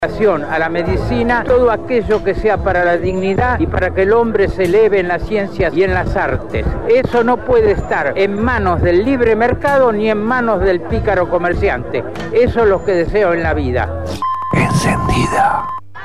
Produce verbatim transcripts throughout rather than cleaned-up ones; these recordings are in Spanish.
a la medicina, todo aquello que sea para la dignidad y para que el hombre se eleve en las ciencias y en las artes. Eso no puede estar en manos del libre mercado ni en manos del pícaro comerciante. Eso es lo que deseo en la vida. Encendida.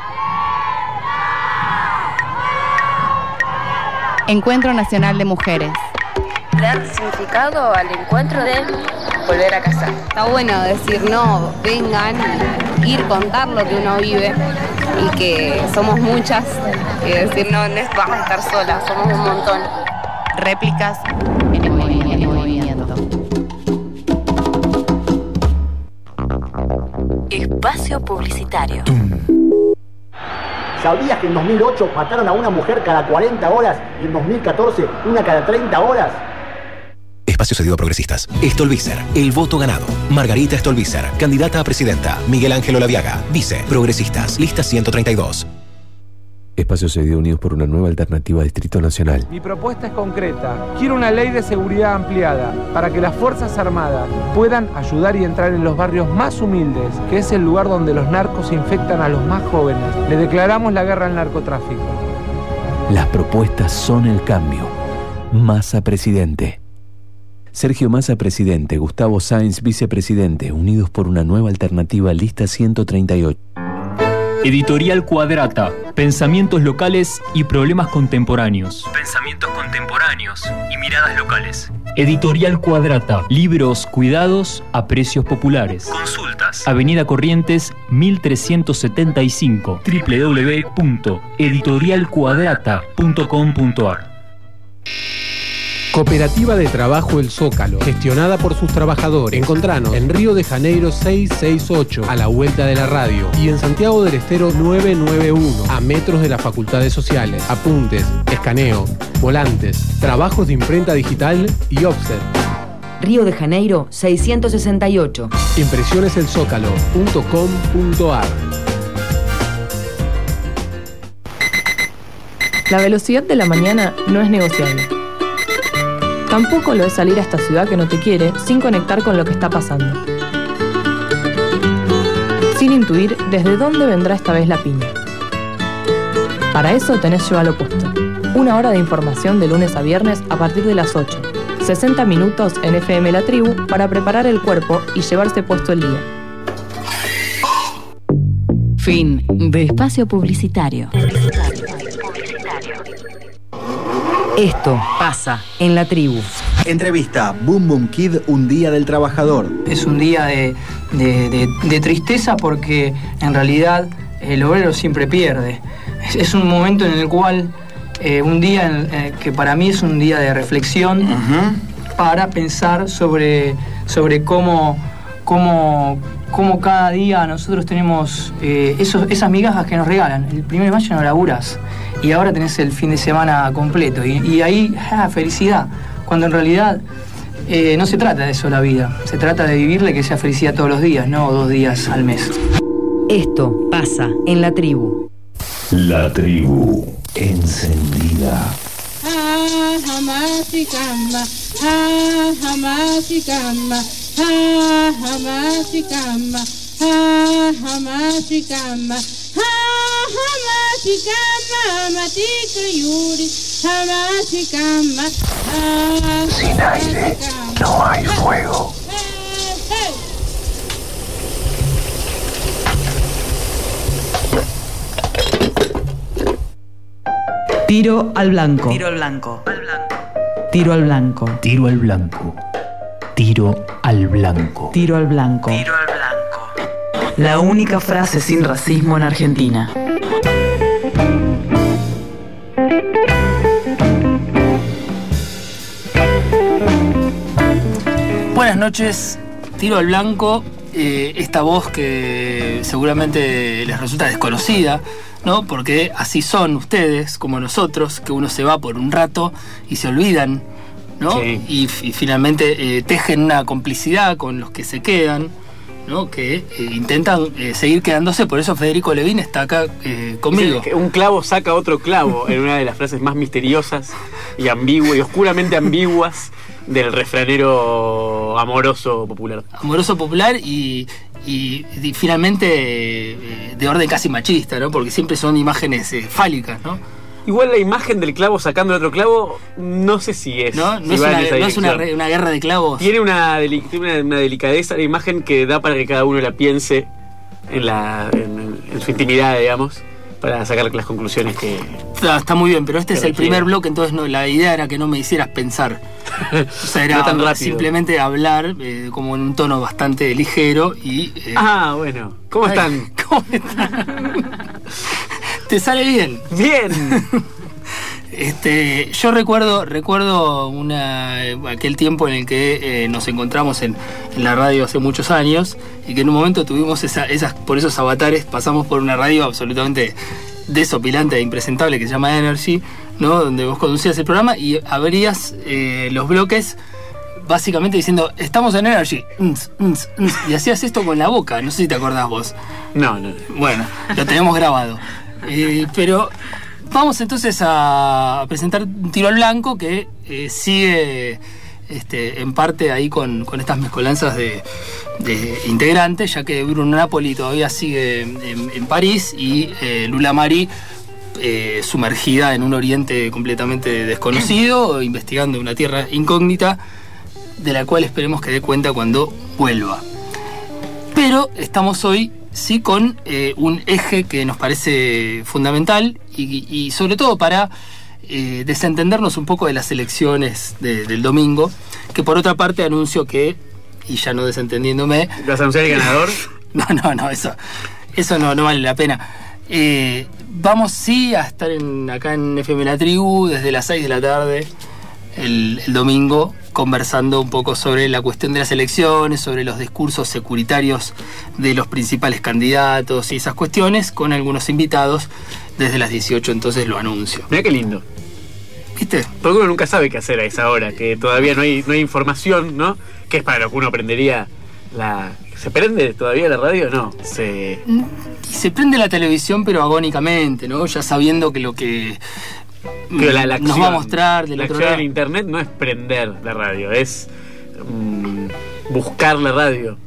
Encuentro Nacional de Mujeres. Dar significado al encuentro de volver a casa. Está bueno decir no, vengan, ir, contar lo que uno vive y que somos muchas y decir no, no vas a estar sola, somos un montón. Réplicas en el movimiento. Espacio publicitario. ¿Sabías que en dos mil ocho mataron a una mujer cada cuarenta horas y en dos mil catorce una cada treinta horas? Espacio cedido a progresistas. Stolbizer, el voto ganado. Margarita Stolbizer, candidata a presidenta. Miguel Ángel Olaviaga, vice. Progresistas, lista ciento treinta y dos. Espacio cedido Unidos por una nueva alternativa Distrito Nacional. Mi propuesta es concreta. Quiero una ley de seguridad ampliada para que las Fuerzas Armadas puedan ayudar y entrar en los barrios más humildes, que es el lugar donde los narcos infectan a los más jóvenes. Le declaramos la guerra al narcotráfico. Las propuestas son el cambio. Massa presidente. Sergio Massa presidente, Gustavo Sáenz vicepresidente, Unidos por una nueva alternativa, lista ciento treinta y ocho. Editorial Cuadrata, pensamientos locales y problemas contemporáneos. Pensamientos contemporáneos y miradas locales. Editorial Cuadrata, libros cuidados a precios populares. Consultas. Avenida Corrientes mil trescientos setenta y cinco, doble u doble u doble u punto editorial cuadrata punto com punto a r. Cooperativa de Trabajo El Zócalo, gestionada por sus trabajadores. Encontranos en Río de Janeiro seiscientos sesenta y ocho, a la vuelta de la radio, y en Santiago del Estero novecientos noventa y uno, a metros de las facultades sociales. Apuntes, escaneo, volantes, trabajos de imprenta digital y offset. Río de Janeiro seiscientos sesenta y ocho. Impresiones el zócalo punto com punto a r. La velocidad de la mañana no es negociable. Tampoco lo es salir a esta ciudad que no te quiere sin conectar con lo que está pasando. Sin intuir desde dónde vendrá esta vez la piña. Para eso tenés Llévalo Puesto. Una hora de información de lunes a viernes a partir de las ocho. sesenta minutos en F M La Tribu para preparar el cuerpo y llevarse puesto el día. Fin de espacio publicitario. Esto pasa en La Tribu. Entrevista Boom Boom Kid, un día del trabajador. Es un día de, de, de, de tristeza porque en realidad el obrero siempre pierde. Es, es un momento en el cual, eh, un día en, eh, que para mí es un día de reflexión, uh-huh. para pensar sobre, sobre cómo, cómo, cómo cada día nosotros tenemos eh, esos, esas migajas que nos regalan. El primero de mayo no laburás. Y ahora tenés el fin de semana completo. Y, y ahí, ah, felicidad. Cuando en realidad eh, no se trata de eso la vida. Se trata de vivirle que sea felicidad todos los días, no dos días al mes. Esto pasa en La Tribu. La Tribu encendida. Sin aire no hay fuego. Tiro al blanco. Tiro al blanco. Tiro al blanco. Tiro al blanco. Tiro al blanco. Tiro al blanco. Tiro al blanco. La única frase sin racismo en Argentina. Buenas noches, Tiro al blanco. Eh, esta voz que seguramente les resulta desconocida, ¿no? Porque así son ustedes, como nosotros, que uno se va por un rato y se olvidan, ¿no? Sí. Y, y finalmente eh, tejen una complicidad con los que se quedan, ¿no? Que eh, intentan eh, seguir quedándose. Por eso Federico Levín está acá eh, conmigo. Sí, un clavo saca otro clavo, en una de las frases más misteriosas y ambiguas y oscuramente ambiguas del refranero amoroso popular. Amoroso popular y, y, y finalmente eh, de orden casi machista, ¿no? Porque siempre son imágenes eh, fálicas, ¿no? Igual la imagen del clavo sacando el otro clavo, no sé si es. No, no si es, va una, en esa no es una, dirección. una guerra de clavos. Tiene una, deli- tiene una, una delicadeza la imagen que da para que cada uno la piense en, la, en, en su intimidad, digamos, para sacar las conclusiones que... Está, está muy bien, pero este es el requiere. primer bloque, entonces no, la idea era que no me hicieras pensar. O sea, era No tan rápido. simplemente hablar eh, como en un tono bastante ligero y... eh, Ah, bueno. ¿Cómo ay, están? ¿Cómo están? ¿Te sale bien? Bien. Este, yo recuerdo recuerdo una, aquel tiempo en el que eh, nos encontramos en, en la radio hace muchos años y que en un momento tuvimos esa, esas, por esos avatares pasamos por una radio absolutamente desopilante e impresentable que se llama Energy, ¿no? Donde vos conducías el programa y abrías eh, los bloques básicamente diciendo estamos en Energy ns, ns, ns, y hacías esto con la boca, no sé si te acordás vos. No, no. Bueno, lo tenemos grabado. Eh, pero vamos entonces a presentar un Tiro al Blanco que eh, sigue este, en parte ahí con, con estas mezcolanzas de, de integrantes, ya que Bruno Napoli todavía sigue en, en París y eh, Lula Mari eh, sumergida en un oriente completamente desconocido, investigando una tierra incógnita de la cual esperemos que dé cuenta cuando vuelva. Pero estamos hoy sí con eh, un eje que nos parece fundamental y, y sobre todo para eh, desentendernos un poco de las elecciones de, del domingo, que por otra parte anuncio que, y ya no desentendiéndome... ¿Vas a anunciar el ganador? No, no, no, eso, eso no, no vale la pena. Eh, vamos sí a estar en, acá en F M La Tribu desde las seis de la tarde el, el domingo, conversando un poco sobre la cuestión de las elecciones, sobre los discursos securitarios de los principales candidatos y esas cuestiones, con algunos invitados desde las dieciocho, entonces lo anuncio. Mirá qué lindo. ¿Viste? Porque uno nunca sabe qué hacer a esa hora, que todavía no hay, no hay información, ¿no? Que es para lo que uno aprendería la... ¿Se prende todavía la radio? No, se... Se prende la televisión pero agónicamente, ¿no? Ya sabiendo que lo que... Que la, la nos acción, va a mostrar del la otro acción lado. en internet no es prender la radio, es mm, buscar la radio.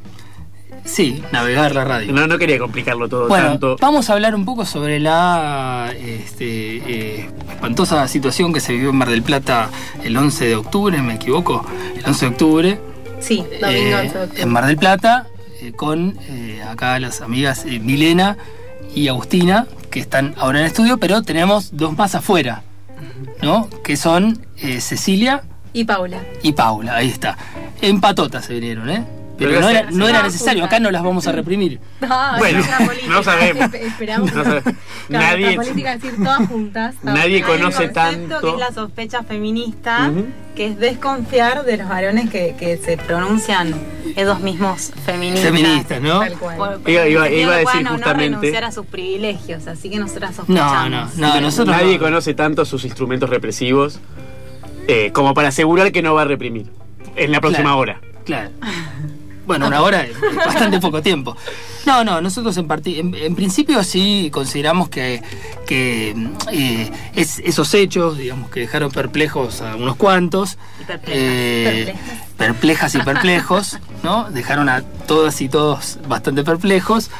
Sí, navegar la radio. No, no quería complicarlo todo Bueno, tanto. vamos a hablar un poco sobre la este, eh, espantosa situación que se vivió en Mar del Plata el once de octubre, ¿me equivoco? El once de octubre. Sí, domingo eh, once de octubre. En Mar del Plata, eh, con eh, acá las amigas eh, Milena y Agustina, que están ahora en estudio, pero tenemos dos más afuera, ¿no? Que son eh, Cecilia Y Paula. y Paula, ahí está. En patota se vinieron, ¿eh? Pero Pero no se- era, no se era va a necesario, juntar. acá no las vamos a reprimir. No, Bueno, es una política. no sabemos. Esperamos. No sabe- Claro, Nadie- la política es decir todas juntas. Nadie Hay un conoce concepto tanto. que es la sospecha feminista, Ujú. que es desconfiar de los varones que, que se pronuncian ellos mismos feministas. Feministas, ¿no? Tal cual. Por- Iba- iba- en el sentido iba a que decir puedan o no justamente- renunciar a sus privilegios, así que nosotras No, sospechamos. no, no, nosotros Nadie no. conoce tanto sus instrumentos represivos eh, como para asegurar que no va a reprimir en la próxima Claro. hora. Claro. Bueno, una hora es bastante poco tiempo. No, no, nosotros en, parti- en, en principio sí consideramos que, que eh, es, esos hechos, digamos, que dejaron perplejos a unos cuantos, Y perplejas. eh, perplejas y perplejos, ¿no? Dejaron a todas y todos bastante perplejos.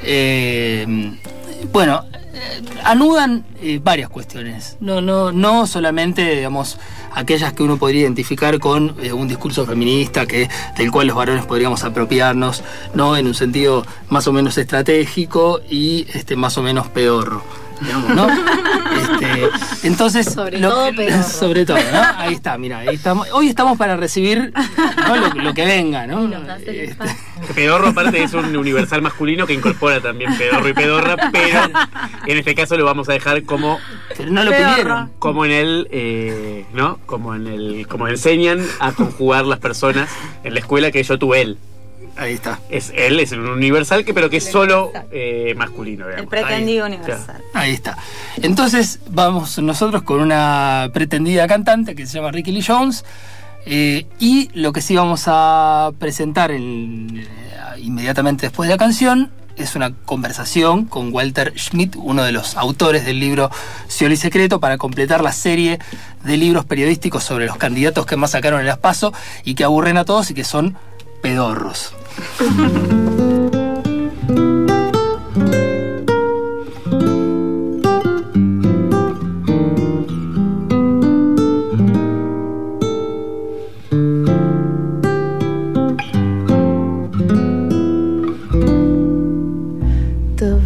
Eh, bueno, eh, anudan eh, varias cuestiones, no, no, no solamente, digamos, aquellas que uno podría identificar con eh, un discurso feminista que, del cual los varones podríamos apropiarnos, ¿no? En un sentido más o menos estratégico y este, más o menos pedorro, digamos, ¿no? Este, entonces, Sobre lo- todo pedorro. sobre todo, ¿no? Ahí está, mira, ahí estamos. Hoy estamos para recibir, ¿no? lo, lo que venga, ¿no? Y nos hace el Este, espacio. Pedorro aparte es un universal masculino que incorpora también pedorro y pedorra, pero en este caso lo vamos a dejar como pero no lo Pedorro. pidieron. como en el eh, ¿no? Como en el como enseñan a conjugar las personas en la escuela que yo tuve él. Ahí está. Es él es un universal que pero que es solo eh, masculino, El digamos. pretendido Ahí, universal. Ahí está. Entonces vamos nosotros con una pretendida cantante que se llama Ricky Lee Jones. Eh, y lo que sí vamos a presentar en, eh, inmediatamente después de la canción es una conversación con Walter Schmidt, uno de los autores del libro Scioli Secreto, para completar la serie de libros periodísticos sobre los candidatos que más sacaron en las PASO y que aburren a todos y que son pedorros.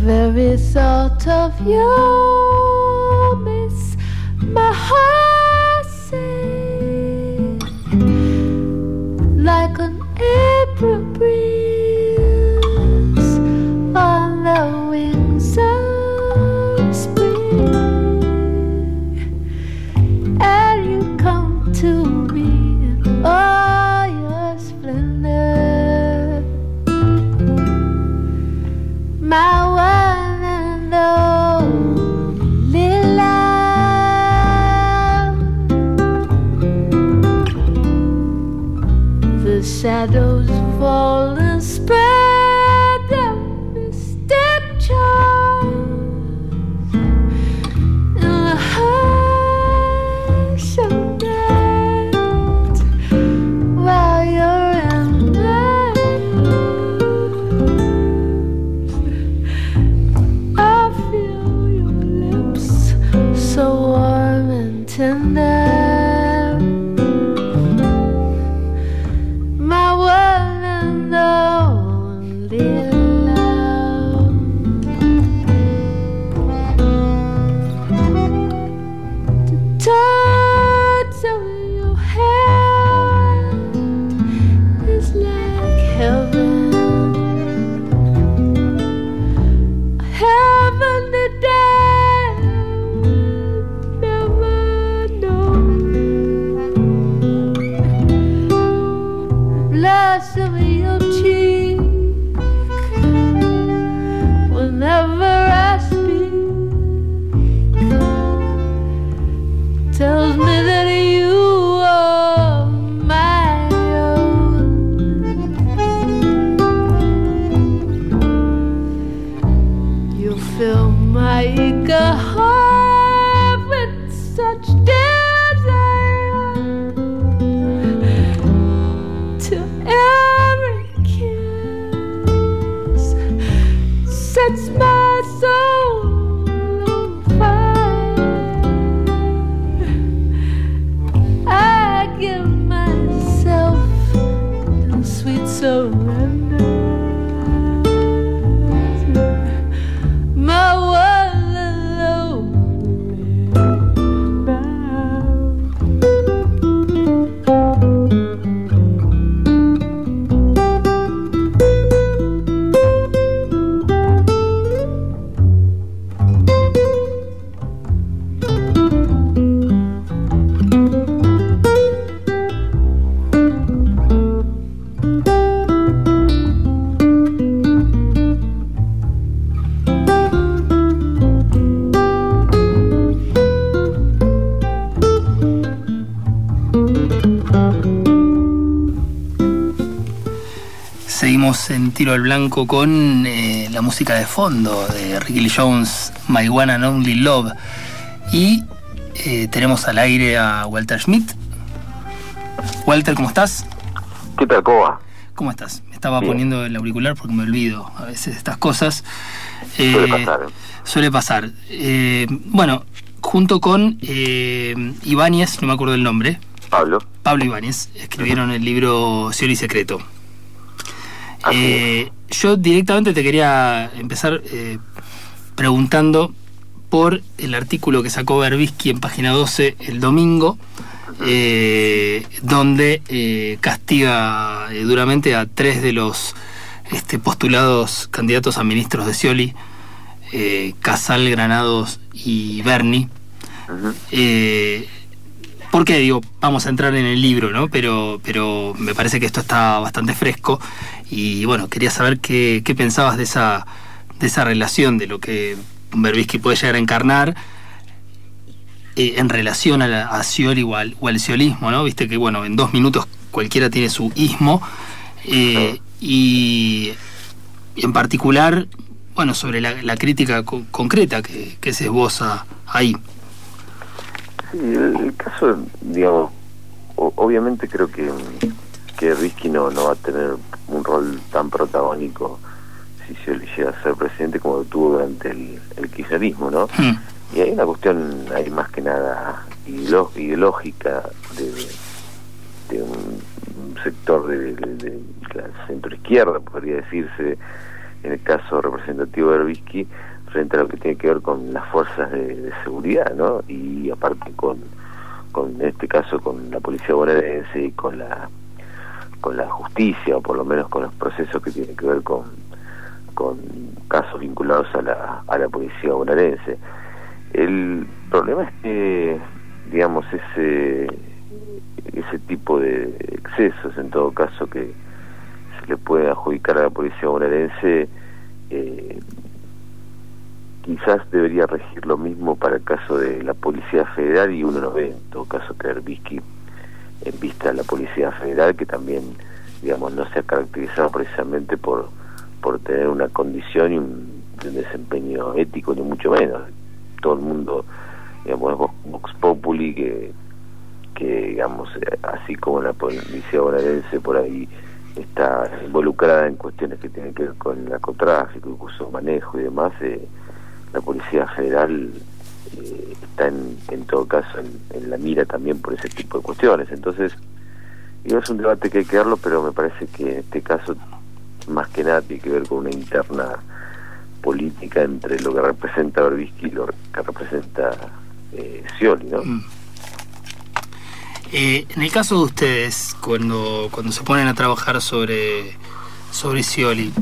very thought of you makes my heart sing like an April breeze on the wings of spring. And you come to me in all your splendor, my one and only love. The shadows fall and spread their mystic charms in the hush of night while you're in my arms. I feel your lips so warm and tender, my one and only love. The touch of your hand is like heaven, heaven that I would never know. Blush of your cheek whenever I speak tells me that you are my own. You fill my eager heart with such desire to every kiss sets my soul on fire. I give myself in sweet surrender, my one and only Seguimos en Tiro al Blanco con eh, la música de fondo de Ricky Lee Jones, My One and Only Love. Y eh, tenemos al aire a Walter Schmidt. Walter, ¿cómo estás? ¿Qué tal, Coba? ¿Cómo estás? Me estaba Bien. poniendo el auricular porque me olvido a veces de estas cosas. Eh, Suele pasar. Suele pasar. Eh, bueno, junto con eh, Ibáñez, no me acuerdo el nombre. Pablo. Pablo Ibáñez, escribieron el libro Scioli Secreto. Eh, yo directamente te quería empezar eh, preguntando por el artículo que sacó Berbisky en Página doce el domingo, eh, donde eh, castiga eh, duramente a tres de los este, postulados candidatos a ministros de Scioli, eh, Casal, Granados y Berni. Eh, ¿Por qué? Digo, vamos a entrar en el libro, ¿no? Pero, pero me parece que esto está bastante fresco y bueno, quería saber qué, qué pensabas de esa, de esa relación, de lo que Berbisky puede llegar a encarnar eh, en relación a, la, a Scioli o al, o al sciolismo, ¿no? Viste que, bueno, en dos minutos cualquiera tiene su ismo eh, y, y en particular, bueno, sobre la, la crítica co- concreta que, que se esboza ahí. Sí, el, el caso, digamos, o, obviamente creo que, que Berbisky no, no va a tener un rol tan protagónico si se llega a ser presidente como lo tuvo durante el, el kirchnerismo, ¿no? Hmm. Y hay una cuestión, hay más que nada ideolo- ideológica de, de un sector de, de, de la centroizquierda, podría decirse, en el caso representativo de Berbisky, frente a lo que tiene que ver con las fuerzas de, de seguridad, ¿no? Y aparte con, con, en este caso, con la policía bonaerense y con la con la justicia, o por lo menos con los procesos que tienen que ver con, con casos vinculados a la, a la policía bonaerense. El problema es que, digamos, ese ese tipo de excesos, en todo caso, que se le puede adjudicar a la policía bonaerense, eh, quizás debería regir lo mismo para el caso de la Policía Federal, y uno no ve, en todo caso, que Berbisky, en vista de la Policía Federal, que también, digamos, no se ha caracterizado precisamente por por tener una condición y un, un desempeño ético, ni mucho menos. Todo el mundo, digamos, es Vox Populi, que, que digamos, así como la policía bonaerense por ahí está involucrada en cuestiones que tienen que ver con el narcotráfico, incluso manejo y demás, eh, la Policía Federal eh, está en, en todo caso en, en la mira también por ese tipo de cuestiones. Entonces, digo, es un debate que hay que darlo, pero me parece que en este caso más que nada tiene que ver con una interna política entre lo que representa Berbisky y lo que representa eh, Scioli, ¿no? Mm. Eh, en el caso de ustedes, cuando cuando se ponen a trabajar sobre sobre Scioli,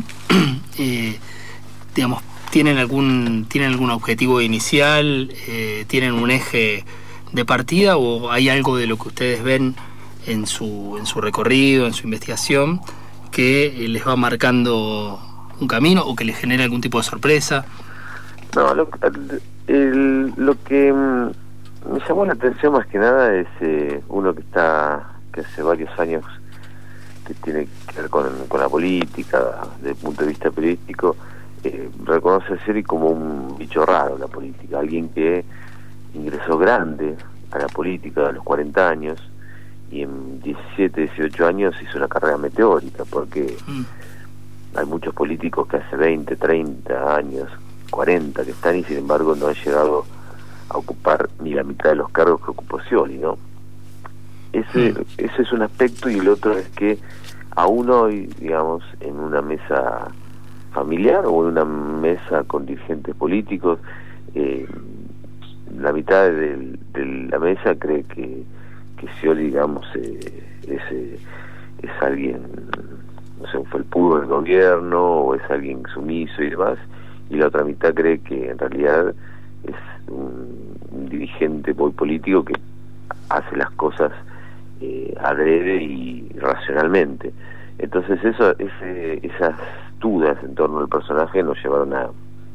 eh, digamos, ¿tienen algún tienen algún objetivo inicial? Eh, ¿Tienen un eje de partida, o hay algo de lo que ustedes ven en su en su recorrido, en su investigación, que les va marcando un camino o que les genera algún tipo de sorpresa? No, lo, el, lo que me llamó la atención más que nada es eh, uno que está que hace varios años que tiene que ver con, con la política desde el punto de vista periodístico, eh, reconoce a Scioli como un bicho raro en la política, alguien que ingresó grande a la política a los cuarenta años, y en diecisiete, dieciocho años hizo una carrera meteórica, porque mm. hay muchos políticos que hace veinte, treinta años, cuarenta que están, y sin embargo no han llegado a ocupar ni la mitad de los cargos que ocupó Scioli, ¿no? Ese, mm. ese es un aspecto, y el otro es que aún hoy, digamos, en una mesa familiar o en una mesa con dirigentes políticos, eh, la mitad de, de la mesa cree que que Scioli, digamos, eh, es, eh, es alguien, no sé, un felpudo del gobierno, o es alguien sumiso y demás, y la otra mitad cree que en realidad es un, un dirigente muy político que hace las cosas eh, adrede y racionalmente. Entonces eso, ese, esas dudas en torno al personaje nos llevaron a,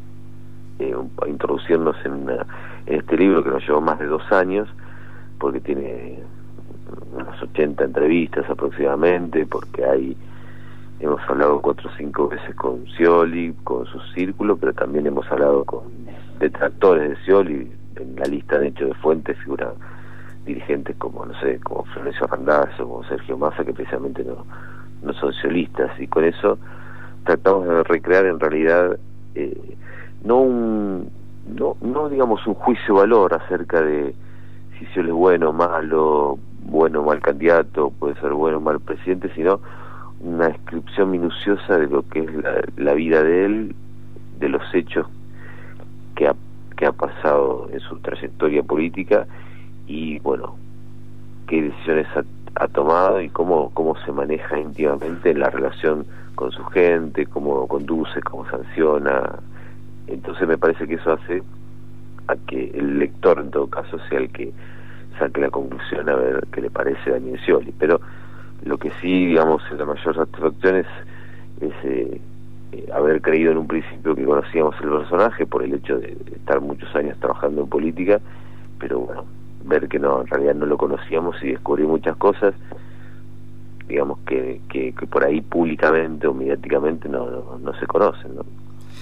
eh, a introducirnos en, una, en este libro, que nos llevó más de dos años, porque tiene unas ochenta entrevistas aproximadamente, porque hay hemos hablado cuatro o cinco veces con Scioli, con su círculo, pero también hemos hablado con detractores de Scioli. En la lista de hecho de fuentes figuran dirigentes como, no sé, como Florencio Randazzo, como Sergio Massa, que precisamente no, no son sciolistas, y con eso tratamos de recrear en realidad eh, no un no, no digamos un juicio valor acerca de si Scioli es bueno o malo, bueno o mal candidato, puede ser bueno o mal presidente, sino una descripción minuciosa de lo que es la, la vida de él, de los hechos que ha, que ha pasado en su trayectoria política, y bueno, qué decisiones ha, ha tomado y cómo, cómo se maneja íntimamente en la relación con su gente, cómo conduce, cómo sanciona. Entonces me parece que eso hace a que el lector, en todo caso, sea el que saque la conclusión a ver qué le parece a Daniel Scioli. Pero lo que sí, digamos, es la mayor satisfacción es, es eh, eh, haber creído en un principio que conocíamos el personaje por el hecho de estar muchos años trabajando en política, pero bueno, ver que no, en realidad no lo conocíamos, y descubrir muchas cosas, digamos, que, que, que por ahí públicamente o mediáticamente no, no, no se conocen, ¿no?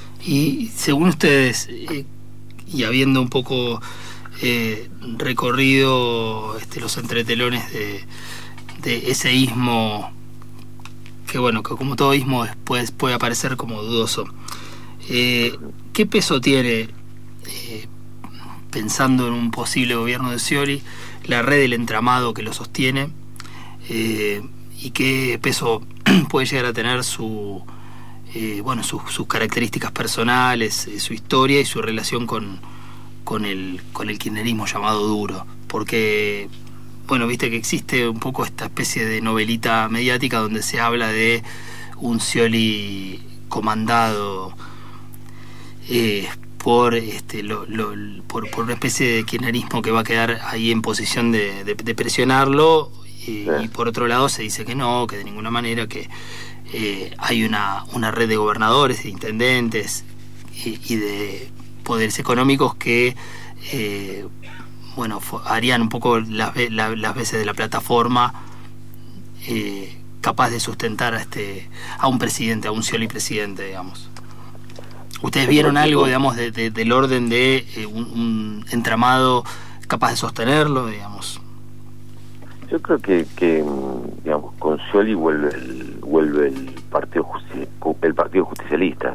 Y según ustedes, eh, y habiendo un poco eh, recorrido este, los entretelones de, de ese ismo, que bueno, que como todo ismo después puede aparecer como dudoso, eh, ¿qué peso tiene, eh, pensando en un posible gobierno de Scioli, la red del entramado que lo sostiene, eh, y qué peso puede llegar a tener su eh, bueno, sus, sus características personales, eh, su historia y su relación con, con, el, con el kirchnerismo llamado duro. Porque, bueno, viste que existe un poco esta especie de novelita mediática donde se habla de un Scioli comandado eh, por este lo, lo, por, por una especie de kirchnerismo que va a quedar ahí en posición de, de, de presionarlo, y, sí. y por otro lado se dice que no, que de ninguna manera, que eh, hay una, una red de gobernadores, de intendentes y, y de poderes económicos que eh, bueno, harían un poco las, la, las veces de la plataforma eh, capaz de sustentar a este a un presidente, a un Scioli presidente, digamos. ¿Ustedes vieron algo, digamos, de, de, del orden de eh, un, un entramado capaz de sostenerlo, digamos? Yo creo que, que digamos, con Scioli vuelve el, vuelve el partido justi el partido justicialista.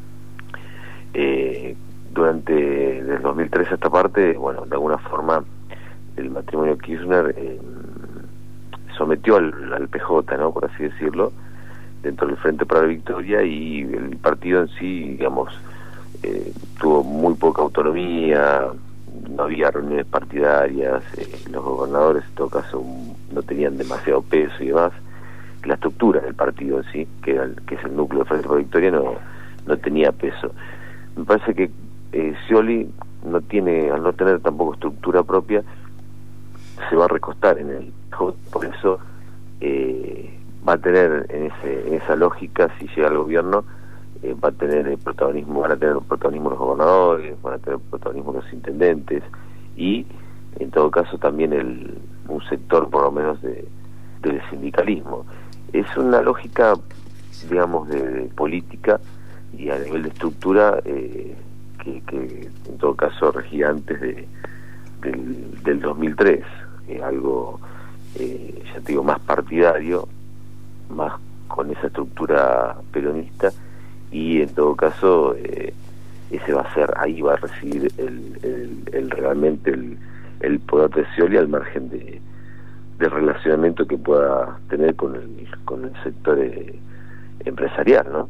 Eh, durante del dos mil tres a esta parte, bueno, de alguna forma el matrimonio Kirchner eh, sometió al, al P J, ¿no?, por así decirlo, dentro del Frente para la Victoria, y el partido en sí, digamos, eh, tuvo muy poca autonomía, no había reuniones partidarias, eh, los gobernadores en todo caso no tenían demasiado peso y demás. La estructura del partido en sí, que, era el, que es el núcleo del Frente para la Victoria, no, no tenía peso. Me parece que eh, Scioli no tiene, al no tener tampoco estructura propia, se va a recostar en el P J, por eso eh, va a tener en, ese, en esa lógica, si llega al gobierno, eh, va a tener el protagonismo, van a tener el protagonismo los gobernadores, van a tener el protagonismo los intendentes, y en todo caso también el, un sector por lo menos de, del sindicalismo. Es una lógica, digamos, de, de política y a nivel de estructura eh, que, que en todo caso regía antes de, del, del dos mil tres, eh, algo eh, ya te digo, más partidario, más con esa estructura peronista, y en todo caso eh, ese va a ser, ahí va a recibir el, el, el realmente el, el poder de Scioli, al margen de del relacionamiento que pueda tener con el con el sector eh, empresarial, ¿no?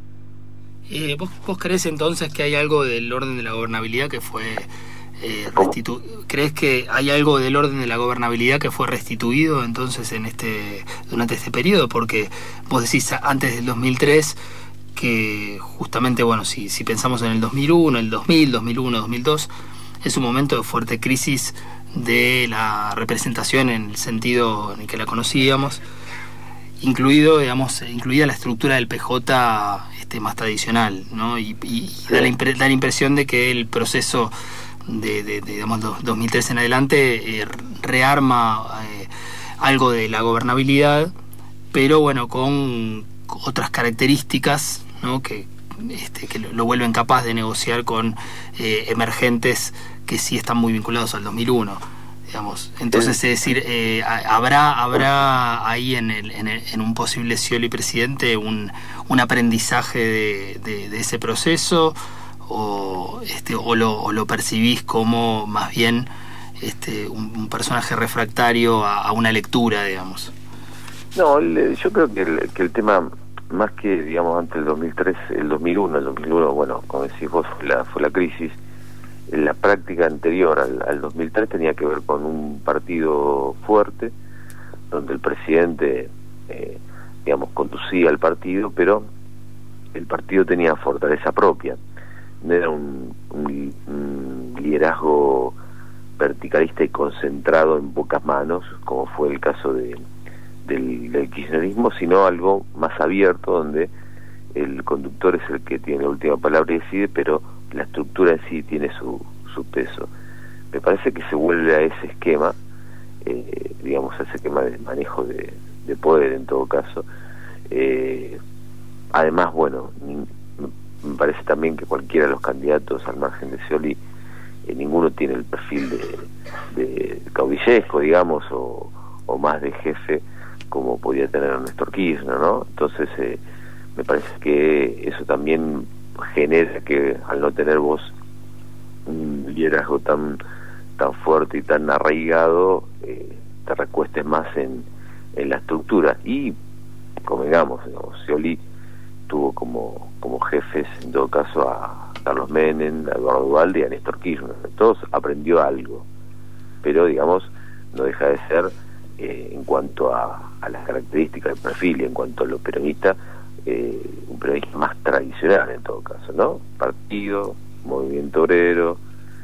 Eh, ¿vos, ¿Vos crees entonces que hay algo del orden de la gobernabilidad que fue eh, restitu- ¿crees que hay algo del orden de la gobernabilidad que fue restituido entonces en este durante este periodo? Porque vos decís antes del dos mil tres que justamente, bueno, si, si pensamos en el dos mil uno, el dos mil, dos mil uno, dos mil dos, es un momento de fuerte crisis de la representación en el sentido en el que la conocíamos, incluido, digamos, incluida la estructura del P J este, más tradicional, ¿no? Y, y da, la impre- da la impresión de que el proceso de, de, de digamos, dos mil tres en adelante eh, rearma eh, algo de la gobernabilidad, pero bueno, con otras características, ¿no?, que, este, que lo, lo vuelven capaz de negociar con eh, emergentes que sí están muy vinculados al dos mil uno, digamos. Entonces, es decir, eh, habrá habrá ahí en el, en, el, en un posible Scioli presidente un, un aprendizaje de, de, de ese proceso, o este o lo, o lo percibís como más bien este un, un personaje refractario a, a una lectura, digamos. No, el, yo creo que el, que el tema, más que, digamos, antes del dos mil tres, el dos mil uno, el dos mil uno, bueno, como decís vos, fue la, fue la crisis. En la práctica anterior al, al dos mil tres tenía que ver con un partido fuerte, donde el presidente, eh, digamos, conducía el partido, pero el partido tenía fortaleza propia. No era un, un, un liderazgo verticalista y concentrado en pocas manos, como fue el caso de Del, del kirchnerismo, sino algo más abierto, donde el conductor es el que tiene la última palabra y decide, pero la estructura en sí tiene su, su peso. Me parece que se vuelve a ese esquema, eh, digamos, a ese esquema de manejo de, de poder en todo caso. Eh, además, bueno, me parece también que cualquiera de los candidatos al margen de Scioli, eh, ninguno tiene el perfil de, de caudillesco, digamos, o, o más de jefe, como podía tener Néstor Kirchner, ¿no? Entonces eh, me parece que eso también genera que, al no tener vos un liderazgo tan tan fuerte y tan arraigado, eh, te recuestes más en, en la estructura. Y convengamos, digamos, Scioli tuvo como, como jefes, en todo caso, a Carlos Menem, a Eduardo Duhalde y a Néstor Kirchner. Todos aprendió algo, pero digamos, no deja de ser, eh, en cuanto a, a las características del perfil y en cuanto a lo peronista, eh, un peronismo más tradicional en todo caso, ¿no? Partido, movimiento obrero,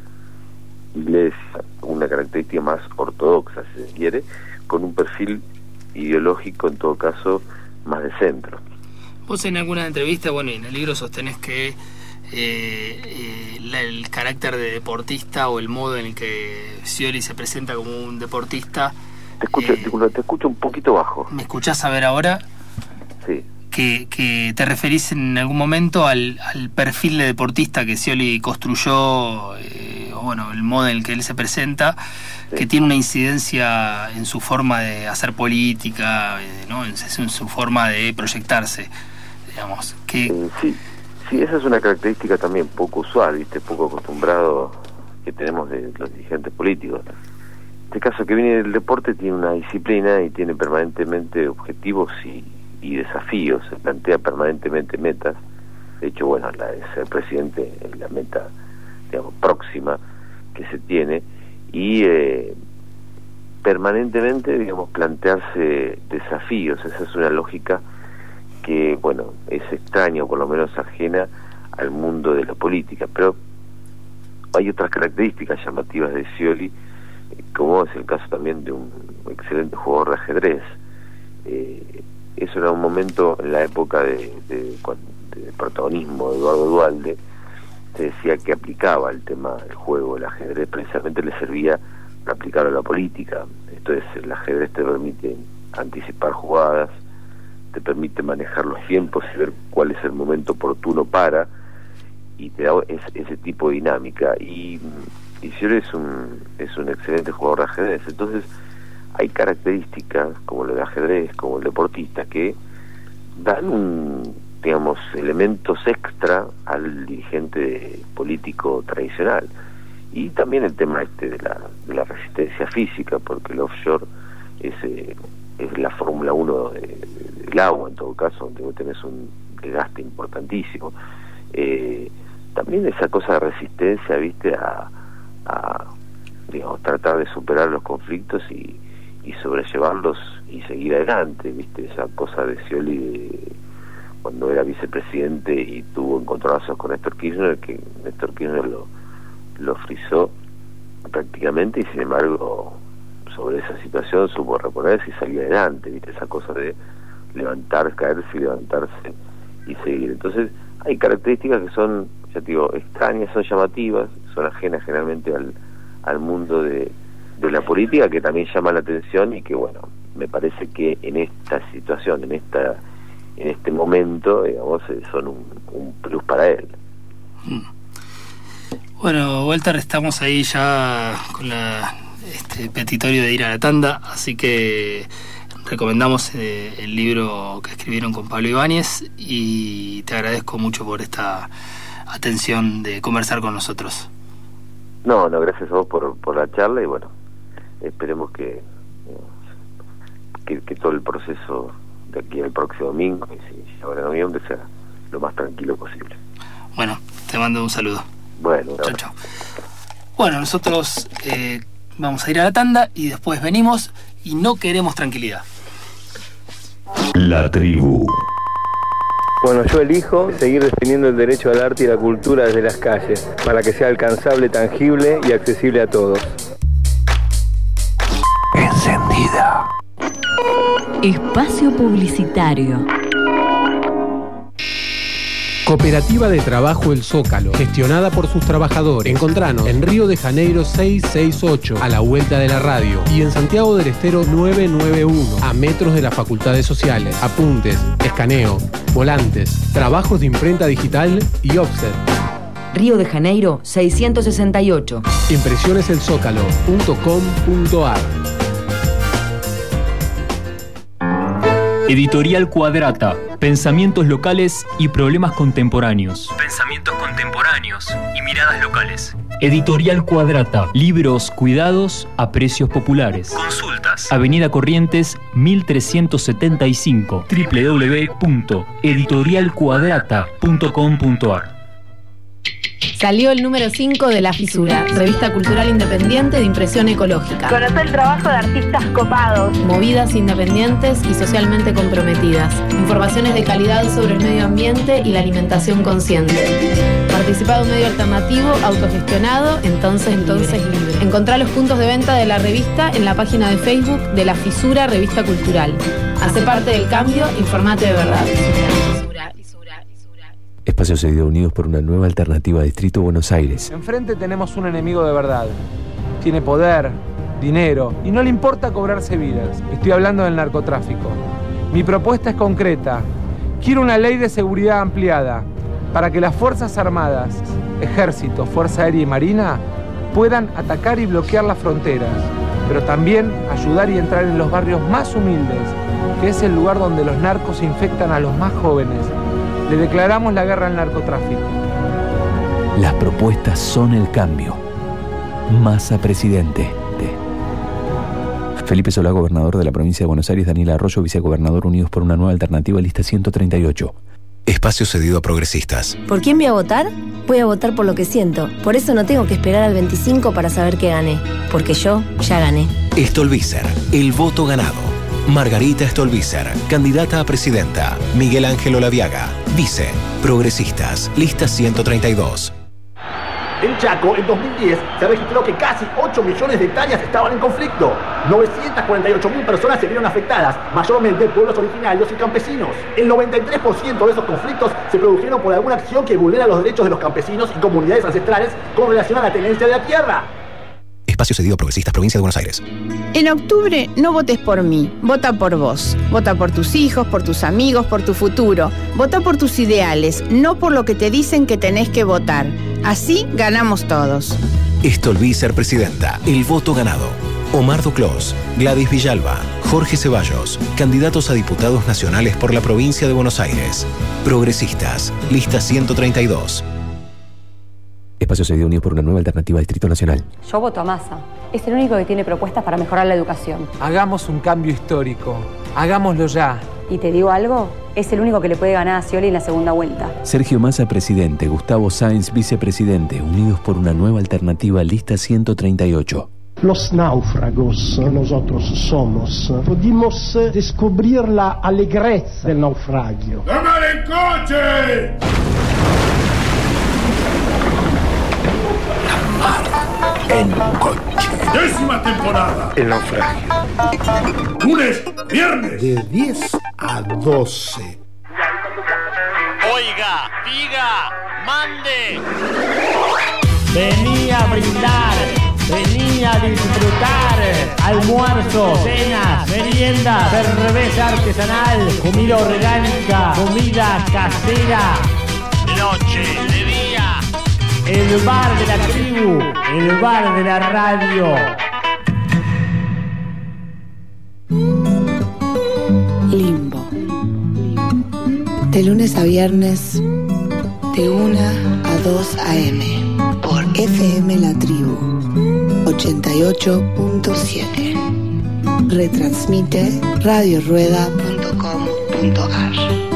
iglesia, una característica más ortodoxa, si se quiere, con un perfil ideológico, en todo caso, más de centro. Vos en alguna entrevista, bueno, y en el libro sostenés que eh, eh, la, el carácter de deportista o el modo en el que Scioli se presenta como un deportista... Te escucho, eh, te, te escucho un poquito bajo. ¿Me escuchás a ver ahora? Sí. Que, que te referís en algún momento al, al perfil de deportista que Scioli construyó, eh, o bueno, el modo en el que él se presenta, sí, que tiene una incidencia en su forma de hacer política, eh, ¿no? en, en su forma de proyectarse, digamos. Que... Eh, sí, sí, esa es una característica también poco usual, ¿viste? Poco acostumbrado que tenemos de los dirigentes políticos. Este caso que viene del deporte tiene una disciplina y tiene permanentemente objetivos y, y desafíos, se plantea permanentemente metas. De hecho, bueno, la de ser presidente es la meta, digamos, próxima que se tiene, y eh, permanentemente, digamos, plantearse desafíos. Esa es una lógica que, bueno, es extraña o por lo menos ajena al mundo de la política, pero hay otras características llamativas de Scioli, como es el caso también de un excelente jugador de ajedrez. Eh, eso era un momento en la época de, de, de protagonismo de Eduardo Duhalde, se decía que aplicaba el tema del juego, el ajedrez precisamente le servía para aplicarlo a la política. Entonces el ajedrez te permite anticipar jugadas, te permite manejar los tiempos y ver cuál es el momento oportuno para, y te da ese, ese tipo de dinámica. Y Y Scioli es un, es un excelente jugador de ajedrez. Entonces hay características como el ajedrez, como el deportista, que dan un, digamos, elementos extra al dirigente político tradicional. Y también el tema este de la, de la resistencia física, porque el offshore es, eh, es la Fórmula uno de, de, del agua, en todo caso, donde vos tenés un desgaste importantísimo. Eh, también esa cosa de resistencia, viste, a a, digamos, tratar de superar los conflictos y, y sobrellevarlos y seguir adelante, viste, esa cosa de Scioli de, cuando era vicepresidente y tuvo encontronazos con Néstor Kirchner, que Néstor Kirchner lo, lo frizó prácticamente, y sin embargo sobre esa situación supo reponerse y salir adelante, viste, esa cosa de levantar, caerse y levantarse y seguir. Entonces hay características que son, ya te digo, extrañas, son llamativas, son ajenas generalmente al, al mundo de, de la política, que también llama la atención y que, bueno, me parece que en esta situación, en esta en este momento, digamos, son un, un plus para él. Bueno, Walter, estamos ahí ya con la, este petitorio de ir a la tanda, así que recomendamos eh, el libro que escribieron con Pablo Ibáñez, y te agradezco mucho por esta atención de conversar con nosotros. No, no, gracias a vos por, por la charla, y bueno, esperemos que, que, que todo el proceso de aquí al próximo domingo, y si ahora en noviembre, sea lo más tranquilo posible. Bueno, te mando un saludo. Bueno, chao, chao. Bueno, nosotros eh, vamos a ir a la tanda y después venimos, y no queremos tranquilidad. La tribu. Bueno, yo elijo seguir defendiendo el derecho al arte y la cultura desde las calles, para que sea alcanzable, tangible y accesible a todos. Encendida. Espacio publicitario. Cooperativa de Trabajo El Zócalo, gestionada por sus trabajadores. Encontranos en Río de Janeiro seiscientos sesenta y ocho, a la vuelta de la radio, y en Santiago del Estero novecientos noventa y uno, a metros de las facultades sociales. Apuntes, escaneo, volantes, trabajos de imprenta digital y offset. Río de Janeiro seiscientos sesenta y ocho. Impresiones el zócalo punto com punto ar. Editorial Cuadrata. Pensamientos locales y problemas contemporáneos. Pensamientos contemporáneos y miradas locales. Editorial Cuadrata. Libros cuidados a precios populares. Consultas. Avenida Corrientes mil trescientos setenta y cinco. doble u doble u doble u punto editorial cuadrata punto com punto a r. Salió el número cinco de La Fisura, revista cultural independiente de impresión ecológica. Conoce el trabajo de artistas copados. Movidas independientes y socialmente comprometidas. Informaciones de calidad sobre el medio ambiente y la alimentación consciente. Participado un medio alternativo, autogestionado, entonces, entonces libre. Encontrá los puntos de venta de la revista en la página de Facebook de La Fisura, revista cultural. Hace parte del cambio, informate de verdad. Espacio Cedido, unidos por una nueva alternativa. Distrito Buenos Aires. Enfrente tenemos un enemigo de verdad. Tiene poder, dinero y no le importa cobrarse vidas. Estoy hablando del narcotráfico. Mi propuesta es concreta. Quiero una ley de seguridad ampliada para que las Fuerzas Armadas, Ejército, Fuerza Aérea y Marina puedan atacar y bloquear las fronteras, pero también ayudar y entrar en los barrios más humildes, que es el lugar donde los narcos infectan a los más jóvenes. Le declaramos la guerra al narcotráfico. Las propuestas son el cambio. Massa presidente. Felipe Solá, gobernador de la provincia de Buenos Aires. Daniel Arroyo, vicegobernador. Unidos por una nueva alternativa. Lista ciento treinta y ocho. Espacio Cedido a progresistas. ¿Por quién voy a votar? Voy a votar por lo que siento. Por eso no tengo que esperar al veinticinco para saber que gané. Porque yo ya gané. Stolbizer, el voto ganado. Margarita Stolbizer, candidata a presidenta. Miguel Ángel Olaviaga, vice. Progresistas, lista ciento treinta y dos. En Chaco, en dos mil diez, se registró que casi ocho millones de hectáreas estaban en conflicto. novecientas cuarenta y ocho mil personas se vieron afectadas, mayormente pueblos originarios y campesinos. El noventa y tres por ciento de esos conflictos se produjeron por alguna acción que vulnera los derechos de los campesinos y comunidades ancestrales con relación a la tenencia de la tierra. Espacio Cedido a progresistas, provincia de Buenos Aires. En octubre no votes por mí, vota por vos. Vota por tus hijos, por tus amigos, por tu futuro. Vota por tus ideales, no por lo que te dicen que tenés que votar. Así ganamos todos. Stolbizer presidenta, el voto ganado. Omar Duclos, Gladys Villalba, Jorge Ceballos, candidatos a diputados nacionales por la provincia de Buenos Aires. Progresistas, lista ciento treinta y dos. Espacio Cedido, unidos por una nueva alternativa. Distrito Nacional. Yo voto a Massa. Es el único que tiene propuestas para mejorar la educación. Hagamos un cambio histórico. Hagámoslo ya. Y te digo algo, es el único que le puede ganar a Scioli en la segunda vuelta. Sergio Massa presidente, Gustavo Sáenz vicepresidente. Unidos por una nueva alternativa. Lista ciento treinta y ocho. Los náufragos nosotros somos. Pudimos descubrir la alegreza del naufragio. ¡Tomar el coche! En coche. Décima temporada. El naufragio. Lunes, viernes. De diez a doce. Oiga, diga, mande. Venía a brindar, venía a disfrutar. Almuerzo, cenas, meriendas, cerveza artesanal, comida orgánica, comida casera. De noche, de día. El bar de la tribu, el bar de la radio. Limbo. De lunes a viernes, de una a dos a eme, por F M La Tribu, ochenta y ocho punto siete. Retransmite radio rueda punto com punto a r.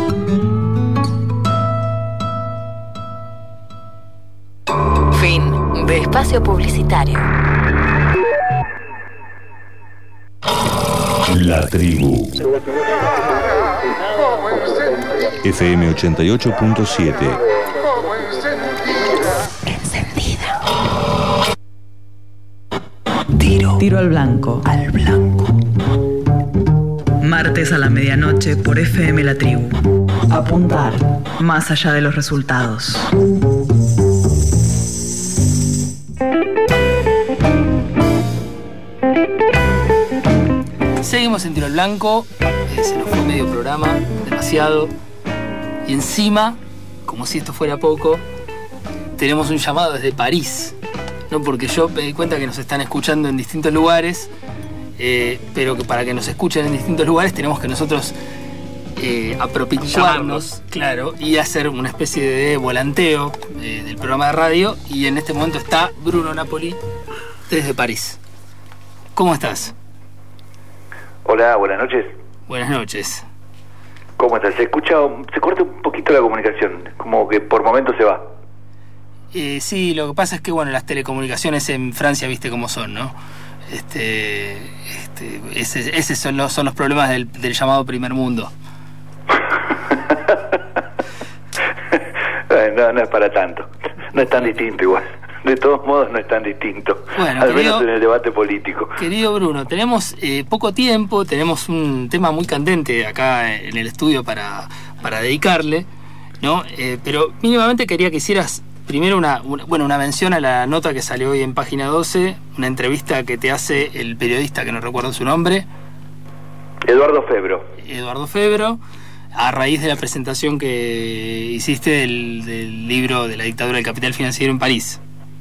Fin de espacio publicitario. La Tribu. F M ochenta y ocho punto siete. Encendida. Tiro. Tiro al blanco. Al blanco. Martes a la medianoche por F M La Tribu. Apuntar. Más allá de los resultados. Seguimos en Tiro al Blanco, eh, se nos fue medio programa, demasiado. Y encima, como si esto fuera poco, tenemos un llamado desde París. No, porque yo me di cuenta que nos están escuchando en distintos lugares, eh, pero que para que nos escuchen en distintos lugares tenemos que nosotros eh, apropincuarnos, claro, y hacer una especie de volanteo eh, del programa de radio. Y en este momento está Bruno Napoli desde París. ¿Cómo estás? Hola, buenas noches. Buenas noches. ¿Cómo estás? Se escucha, se corta un poquito la comunicación, como que por momentos se va. Eh, sí, lo que pasa es que, bueno, las telecomunicaciones en Francia, viste cómo son, ¿no? Este, este, ese, esos son los, son los problemas del, del llamado primer mundo. no, no es para tanto. No es tan distinto igual. De todos modos no es tan distinto. Bueno, al querido, menos en el debate político. Querido Bruno, tenemos eh, poco tiempo, tenemos un tema muy candente acá en el estudio para, para dedicarle, ¿no? Eh, pero mínimamente quería que hicieras primero una, una, bueno, una mención a la nota que salió hoy en Página doce, una entrevista que te hace el periodista, que no recuerdo su nombre. Eduardo Febro. Eduardo Febro, a raíz de la presentación que hiciste del, del libro de la dictadura del capital financiero en París.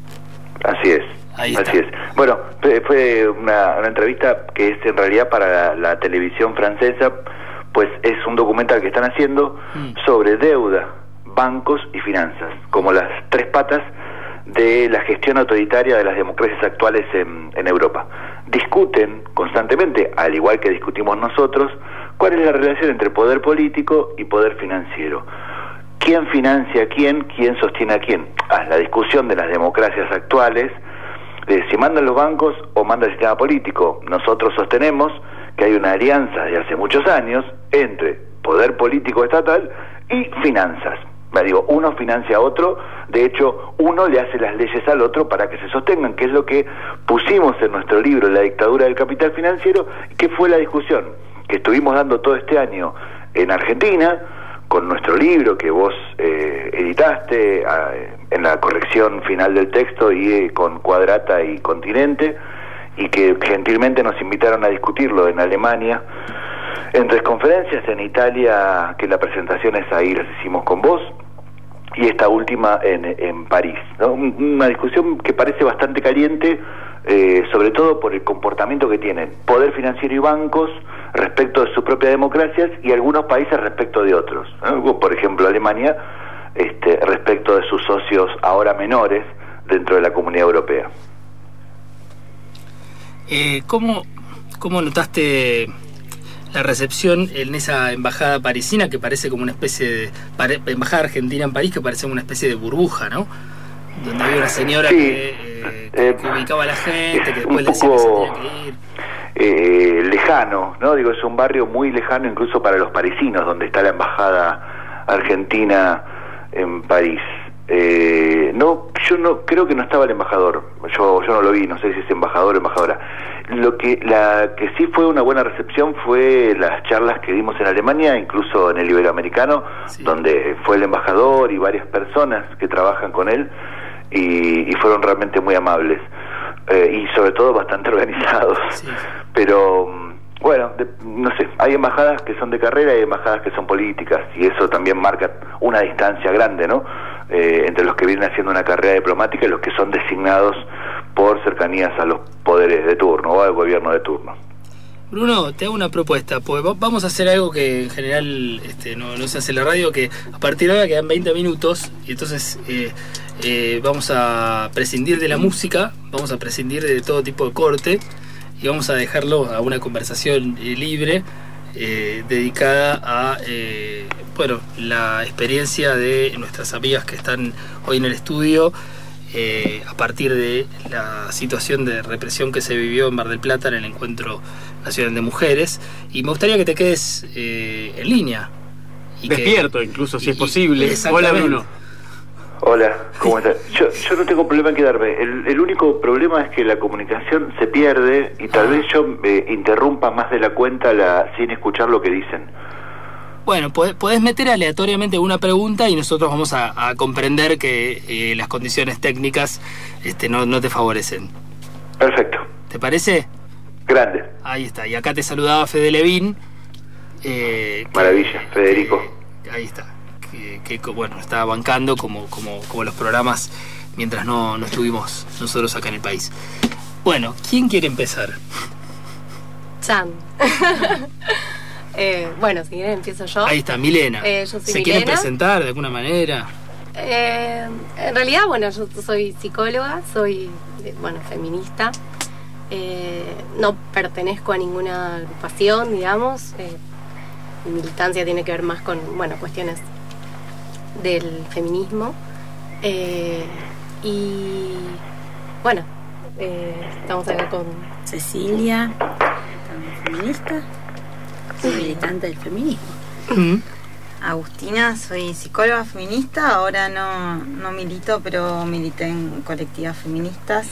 Así es. Ahí Así es. Bueno, fue una, una entrevista que es en realidad para la, la televisión francesa, pues es un documental que están haciendo mm. sobre deuda, bancos y finanzas, como las tres patas de la gestión autoritaria de las democracias actuales en, en Europa. Discuten constantemente, al igual que discutimos nosotros, cuál es la relación entre poder político y poder financiero. ¿Quién financia a quién? ¿Quién sostiene a quién? Ah, la discusión de las democracias actuales, de si mandan los bancos o manda el sistema político. Nosotros sostenemos que hay una alianza de hace muchos años entre poder político estatal y finanzas. Me digo, uno financia a otro, de hecho, uno le hace las leyes al otro para que se sostengan, que es lo que pusimos en nuestro libro, La dictadura del capital financiero, que fue la discusión que estuvimos dando todo este año en Argentina, con nuestro libro que vos eh, editaste a, en la corrección final del texto y eh, con Cuadrata y Continente, y que gentilmente nos invitaron a discutirlo en Alemania, en tres conferencias, en Italia, que la presentación es ahí, las hicimos con vos, y esta última en, en París, ¿no? Una discusión que parece bastante caliente, eh, sobre todo por el comportamiento que tienen poder financiero y bancos respecto de sus propias democracias y algunos países respecto de otros, ¿no? Por ejemplo, Alemania este, respecto de sus socios ahora menores dentro de la Comunidad Europea. Eh, ¿cómo, ¿Cómo notaste la recepción en esa embajada parisina que parece como una especie de pare, embajada argentina en París que parece como una especie de burbuja, ¿no? Donde había una señora sí, que, eh, eh, que ubicaba a la gente, que después le decía que se tenía que ir. Eh, lejano, ¿no? Digo, es un barrio muy lejano incluso para los parisinos, donde está la embajada argentina en París. Eh, no, yo no creo que no estaba el embajador. Yo yo no lo vi, no sé si es embajador o embajadora. Lo que la que sí fue una buena recepción fue las charlas que dimos en Alemania, incluso en el Iberoamericano, sí, donde fue el embajador y varias personas que trabajan con él y, y fueron realmente muy amables eh, y sobre todo bastante organizados. Sí. Pero bueno, de, no sé, hay embajadas que son de carrera y hay embajadas que son políticas y eso también marca una distancia grande, ¿no? Eh, entre los que vienen haciendo una carrera diplomática y los que son designados por cercanías a los poderes de turno o al gobierno de turno. Bruno, te hago una propuesta, porque vamos a hacer algo que en general este, no, no se hace en la radio, que a partir de ahora quedan veinte minutos y entonces eh, eh, vamos a prescindir de la música, vamos a prescindir de todo tipo de corte y vamos a dejarlo a una conversación eh, libre eh, dedicada a eh, bueno, la experiencia de nuestras amigas que están hoy en el estudio eh, a partir de la situación de represión que se vivió en Mar del Plata en el Encuentro Nacional de Mujeres, y me gustaría que te quedes eh, en línea y despierto que, incluso si y, es posible. Hola Bruno. Hola, ¿cómo estás? Yo, yo no tengo problema en quedarme. El, el único problema es que la comunicación se pierde y tal ah. vez yo eh, interrumpa más de la cuenta la, sin escuchar lo que dicen. Bueno, podés meter aleatoriamente una pregunta y nosotros vamos a, a comprender que eh, las condiciones técnicas este, no, no te favorecen. Perfecto. ¿Te parece? Grande. Ahí está. Y acá te saludaba Fede Levín. Eh, Maravilla, que, Federico. Que, ahí está. Que, que bueno, estaba bancando como, como, como los programas mientras no, no estuvimos nosotros acá en el país. Bueno, ¿quién quiere empezar? Chan. Eh, bueno, si quieren empiezo yo. Ahí está, Milena. Eh, yo soy ¿Se Milena. quieren presentar de alguna manera? Eh, en realidad, bueno, yo soy psicóloga, soy, bueno, feminista. Eh, no pertenezco a ninguna agrupación, digamos. Eh, mi militancia tiene que ver más con, bueno, cuestiones del feminismo. Eh, y, bueno, eh, estamos acá con Cecilia, también feminista, soy militante del feminismo. Uh-huh. Agustina, soy psicóloga feminista, ahora no, no milito, pero milité en colectivas feministas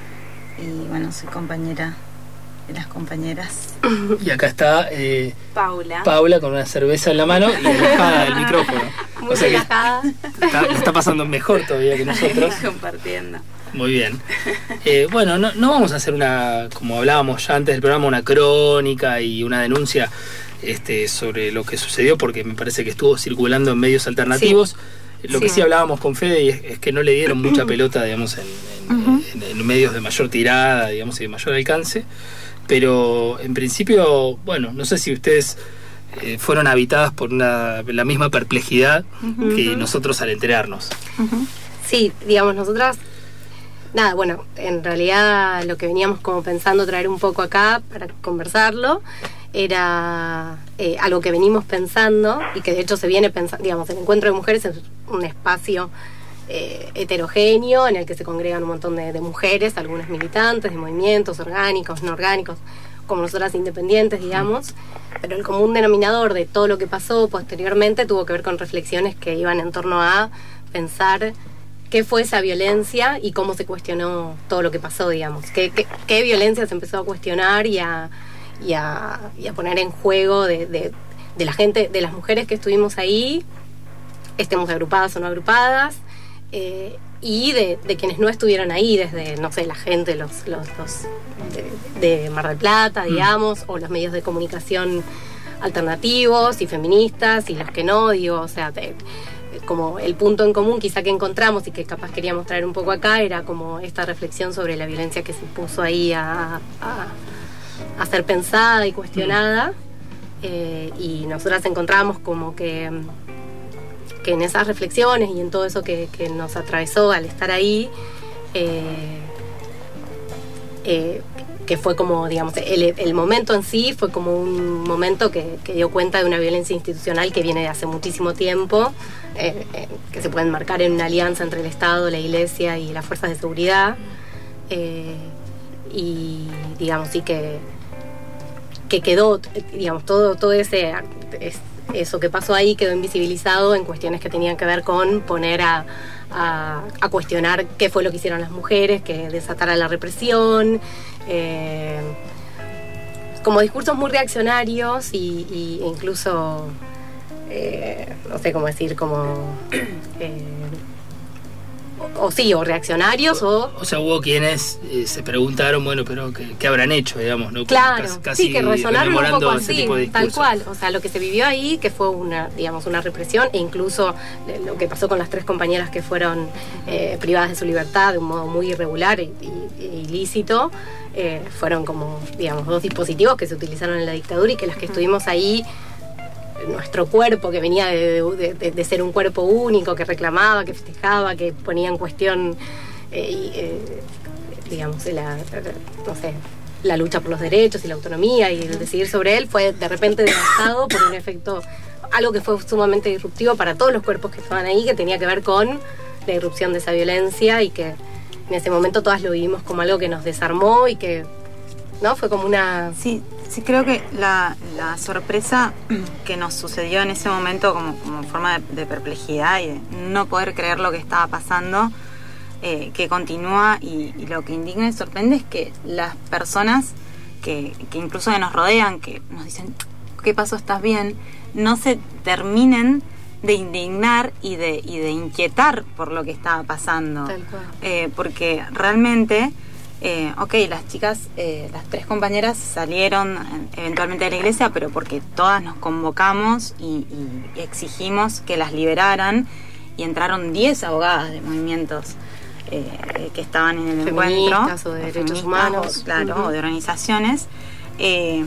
y bueno, soy compañera de las compañeras. Y acá está eh, Paula. Paula con una cerveza en la mano y alejada del micrófono. Muy relajada. Está, la está pasando mejor todavía que nosotros. Compartiendo. Muy bien. Eh, bueno, no, no vamos a hacer una, como hablábamos ya antes del programa, una crónica y una denuncia este, sobre lo que sucedió, porque me parece que estuvo circulando en medios alternativos. Sí. Lo que sí, sí hablábamos con Fede es, es que no le dieron mucha pelota, digamos, en, en, uh-huh. en, en medios de mayor tirada, digamos, y de mayor alcance. Pero en principio, bueno, no sé si ustedes eh, fueron habitadas por una, la misma perplejidad uh-huh. que nosotros al enterarnos. Uh-huh. Sí, digamos, nosotras... Nada, bueno, en realidad lo que veníamos como pensando traer un poco acá para conversarlo era eh, algo que venimos pensando y que de hecho se viene pensando, digamos, el encuentro de mujeres es un espacio eh, heterogéneo en el que se congregan un montón de, de mujeres, algunas militantes, de movimientos orgánicos, no orgánicos, como nosotras independientes, digamos, pero el común denominador de todo lo que pasó posteriormente tuvo que ver con reflexiones que iban en torno a pensar qué fue esa violencia y cómo se cuestionó todo lo que pasó, digamos. Qué, qué, qué violencia se empezó a cuestionar y a, y a, y a poner en juego de, de, de la gente, de las mujeres que estuvimos ahí, estemos agrupadas o no agrupadas, eh, y de, de quienes no estuvieron ahí, desde, no sé, la gente, los, los, los de, de Mar del Plata, digamos, mm. o los medios de comunicación alternativos y feministas y los que no, digo, o sea... De, como el punto en común quizá que encontramos y que capaz queríamos traer un poco acá era como esta reflexión sobre la violencia que se puso ahí a, a, a ser pensada y cuestionada, eh, y nosotras encontramos como que, que en esas reflexiones y en todo eso que, que nos atravesó al estar ahí, eh, eh, que fue como, digamos, el, el momento en sí fue como un momento que, que dio cuenta de una violencia institucional que viene de hace muchísimo tiempo, eh, eh, que se puede enmarcar en una alianza entre el Estado, la Iglesia y las fuerzas de seguridad, eh, y digamos, sí que, que quedó, digamos, todo, todo ese es, eso que pasó ahí quedó invisibilizado en cuestiones que tenían que ver con poner a A, a cuestionar qué fue lo que hicieron las mujeres, que desatara la represión, eh, como discursos muy reaccionarios y, y incluso eh, no sé cómo decir, como eh, o, o sí, o reaccionarios o... O sea, hubo quienes eh, se preguntaron, bueno, pero ¿qué, qué habrán hecho, digamos? ¿No? Claro, casi, casi sí, que resonaron un poco así, tal discursos. cual. O sea, lo que se vivió ahí, que fue una, digamos, una represión, e incluso lo que pasó con las tres compañeras que fueron eh, privadas de su libertad de un modo muy irregular e, e, e ilícito, eh, fueron como, digamos, dos dispositivos que se utilizaron en la dictadura y que las que estuvimos ahí, nuestro cuerpo, que venía de, de, de, de ser un cuerpo único, que reclamaba, que festejaba, que ponía en cuestión, eh, eh, digamos, la, no sé, la lucha por los derechos y la autonomía y el decidir sobre él, fue de repente devastado por un efecto, algo que fue sumamente disruptivo para todos los cuerpos que estaban ahí, que tenía que ver con la irrupción de esa violencia y que en ese momento todas lo vivimos como algo que nos desarmó y que, ¿no? Fue como una... Sí, sí, creo que la, la sorpresa que nos sucedió en ese momento como, como forma de, de perplejidad y de no poder creer lo que estaba pasando, eh, que continúa y, y lo que indigna y sorprende es que las personas que, que incluso nos rodean, que nos dicen, ¿qué pasó? ¿Estás bien? No se terminen de indignar y de, y de inquietar por lo que estaba pasando. Tal cual. Eh, porque realmente... Eh, ok, las chicas, eh, las tres compañeras salieron eventualmente de la iglesia, pero porque todas nos convocamos y, y exigimos que las liberaran, y entraron diez abogadas de movimientos eh, que estaban en el feministas encuentro. O de derechos humanos. O, claro, uh-huh. o de organizaciones, eh,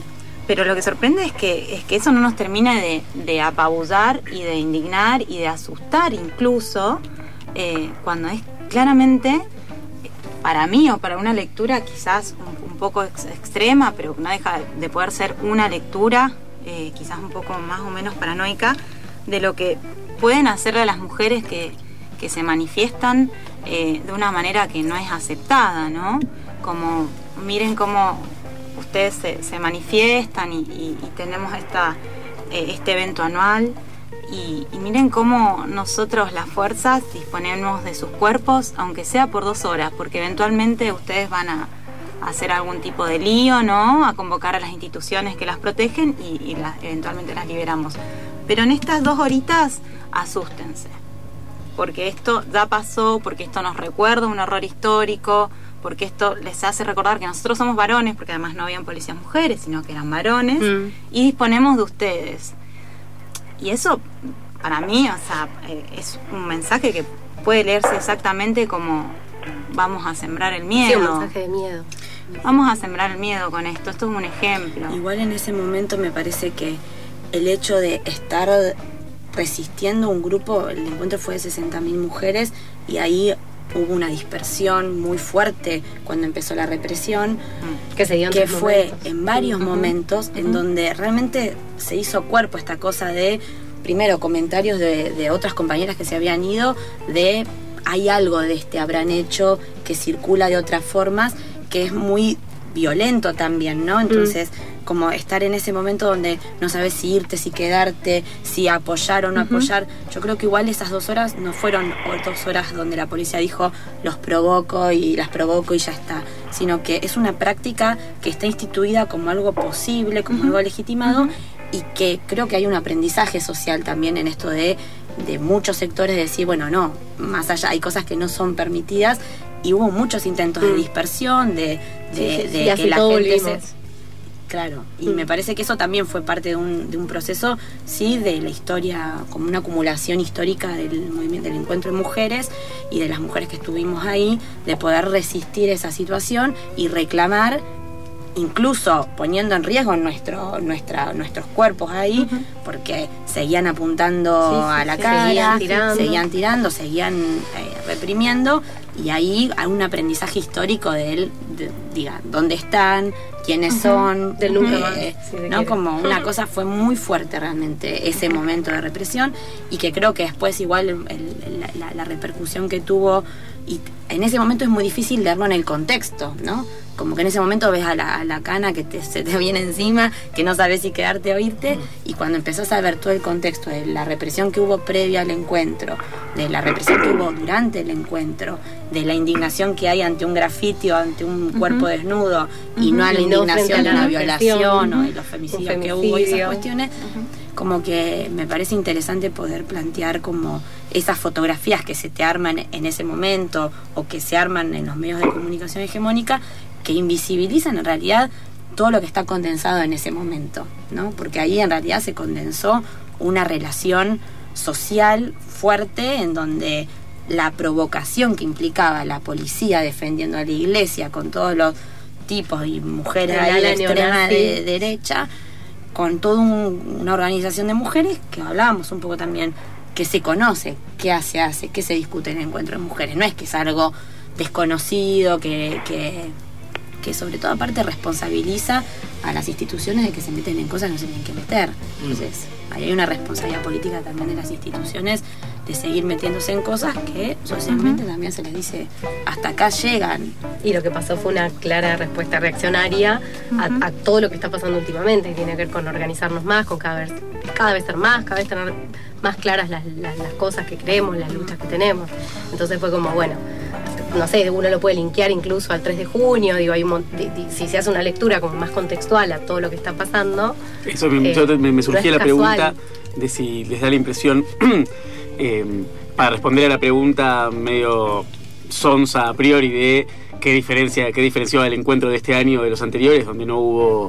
pero lo que sorprende es que, es que eso no nos termina de, de apabullar y de indignar y de asustar incluso, eh, cuando es claramente, para mí o para una lectura quizás un, un poco ex, extrema, pero no deja de poder ser una lectura eh, quizás un poco más o menos paranoica de lo que pueden hacerle a las mujeres que, que se manifiestan eh, de una manera que no es aceptada, ¿no? Como miren cómo ustedes se, se manifiestan y, y, y tenemos esta, eh, este evento anual y, y miren cómo nosotros las fuerzas disponemos de sus cuerpos, aunque sea por dos horas, porque eventualmente ustedes van a, a hacer algún tipo de lío, ¿no? A convocar a las instituciones que las protegen y, y las, eventualmente las liberamos. Pero en estas dos horitas, asústense, porque esto ya pasó, porque esto nos recuerda un horror histórico, porque esto les hace recordar que nosotros somos varones, porque además no habían policías mujeres, sino que eran varones, mm. y disponemos de ustedes. Y eso, para mí, o sea, es un mensaje que puede leerse exactamente como vamos a sembrar el miedo. Sí, un mensaje de miedo. Vamos a sembrar el miedo con esto, esto es un ejemplo. Igual en ese momento me parece que el hecho de estar resistiendo un grupo, el encuentro fue de sesenta mil mujeres y ahí hubo una dispersión muy fuerte cuando empezó la represión, que, se dio en que fue momentos. en varios uh-huh. momentos uh-huh. en donde realmente se hizo cuerpo esta cosa de, primero, comentarios de, de otras compañeras que se habían ido, de hay algo de este habrán hecho que circula de otras formas, que es muy violento también, ¿no? Entonces, mm. como estar en ese momento donde no sabes si irte, si quedarte, si apoyar o no uh-huh. apoyar. Yo creo que igual esas dos horas no fueron dos horas donde la policía dijo los provoco y las provoco y ya está, sino que es una práctica que está instituida como algo posible, como uh-huh. algo legitimado uh-huh. y que creo que hay un aprendizaje social también en esto de, de muchos sectores de decir, bueno, no, más allá hay cosas que no son permitidas y hubo muchos intentos mm. de dispersión, de, de, sí, sí, de sí, que la gente se... Claro, y mm. me parece que eso también fue parte de un, de un proceso, sí, de la historia, como una acumulación histórica del movimiento del encuentro de mujeres y de las mujeres que estuvimos ahí, de poder resistir esa situación y reclamar, incluso poniendo en riesgo nuestro, nuestra, nuestros cuerpos ahí, uh-huh. porque seguían apuntando sí, sí, a la sí, cara, seguían tirando, seguían, tirando, seguían eh, reprimiendo, y ahí hay un aprendizaje histórico de él, de, diga, dónde están, quiénes uh-huh. son, del nunca más, eh, si ¿no? Quiere. Como una cosa fue muy fuerte realmente ese momento de represión, y que creo que después igual el, el, la, la, la repercusión que tuvo, y en ese momento es muy difícil leerlo en el contexto, ¿no? Como que en ese momento ves a la, a la cana que te, se te viene encima, que no sabes si quedarte o irte, y cuando empezás a ver todo el contexto de la represión que hubo previa al encuentro, de la represión que hubo durante el encuentro, de la indignación que hay ante un grafiti o ante un uh-huh. cuerpo desnudo, y uh-huh. no a la indignación de una violación uh-huh. o de los femicidios que hubo y esas cuestiones, uh-huh. como que me parece interesante poder plantear como esas fotografías que se te arman en ese momento o que se arman en los medios de comunicación hegemónica, que invisibilizan en realidad todo lo que está condensado en ese momento, ¿no? Porque ahí en realidad se condensó una relación social fuerte en donde la provocación que implicaba la policía defendiendo a la iglesia con todos los tipos y mujeres ahí de la extrema de derecha, con toda un, una organización de mujeres que hablábamos un poco también, que se conoce, qué se hace, qué se discute en el encuentro de mujeres. No es que es algo desconocido, que... que que sobre todo aparte responsabiliza a las instituciones de que se meten en cosas que no se tienen que meter. Entonces, ahí hay una responsabilidad política también de las instituciones de seguir metiéndose en cosas que socialmente uh-huh. también se les dice hasta acá llegan. Y lo que pasó fue una clara respuesta reaccionaria uh-huh. a, a todo lo que está pasando últimamente, que tiene que ver con organizarnos más, con cada vez, cada vez ser más, cada vez tener más claras las, las, las cosas que creemos, las luchas que tenemos. Entonces fue como, bueno, no sé, uno lo puede linkear incluso al tres de junio, digo, hay un, de, de, si se hace una lectura como más contextual a todo lo que está pasando. Eso me, eh, me, me surgía no la casual. Pregunta de si les da la impresión, eh, para responder a la pregunta medio sonsa a priori de qué diferencia, qué diferenció el encuentro de este año de los anteriores, donde no hubo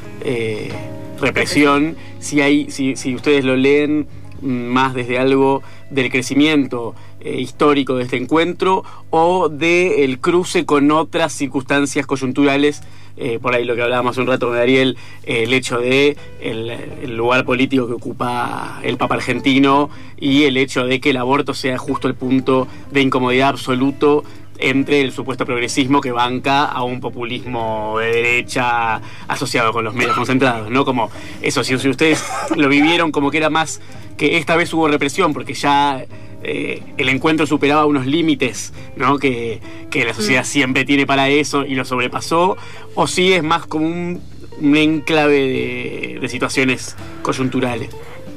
eh, represión, si hay, si, si ustedes lo leen más desde algo del crecimiento eh, histórico de este encuentro o de el cruce con otras circunstancias coyunturales. Eh, por ahí lo que hablábamos hace un rato con Ariel, eh, el hecho de el, el lugar político que ocupa el Papa argentino y el hecho de que el aborto sea justo el punto de incomodidad absoluto entre el supuesto progresismo que banca a un populismo de derecha asociado con los medios concentrados, ¿no? Como eso, si, si ustedes lo vivieron como que era más que esta vez hubo represión porque ya eh, el encuentro superaba unos límites, ¿no? que, que la sociedad mm. siempre tiene para eso y lo sobrepasó, o si es más como un, un enclave de, de situaciones coyunturales.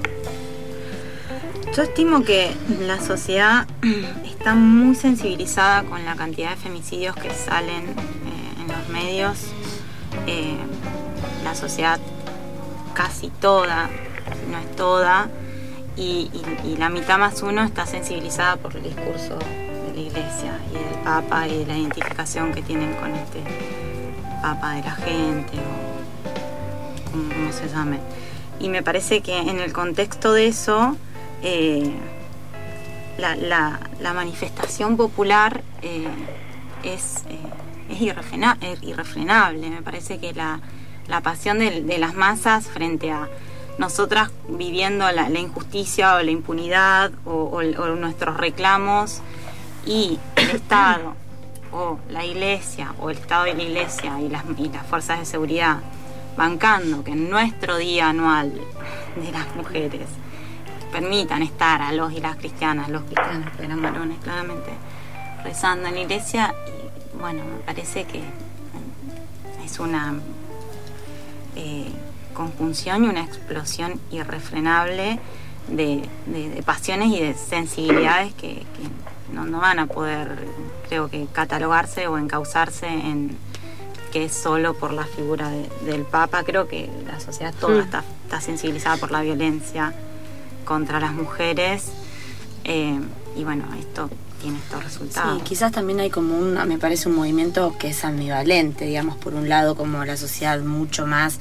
Yo estimo que la sociedad está muy sensibilizada con la cantidad de femicidios que salen eh, en los medios. Eh, la sociedad casi toda, no es toda, y, y, y la mitad más uno está sensibilizada por el discurso de la Iglesia y del Papa y de la identificación que tienen con este Papa de la gente o como, como se llame. Y me parece que en el contexto de eso Eh, la, la, la manifestación popular eh, es, eh, es irrefrena, irrefrenable. Me parece que la, la pasión de, de las masas frente a nosotras viviendo la, la injusticia o la impunidad o, o, o nuestros reclamos y el Estado o la Iglesia o el Estado y la Iglesia y las, y las fuerzas de seguridad bancando que en nuestro día anual de las mujeres permitan estar a los y las cristianas, los cristianos que eran varones claramente, rezando en la iglesia. Y bueno, me parece que es una eh, conjunción y una explosión irrefrenable de, de, de pasiones y de sensibilidades que, que no, no van a poder, creo que, catalogarse o encauzarse en que es solo por la figura de, del Papa. Creo que la sociedad toda mm. está, está sensibilizada por la violencia contra las mujeres eh, y bueno, esto tiene estos resultados. Sí, quizás también hay como un, me parece un movimiento que es ambivalente, digamos, por un lado como la sociedad mucho más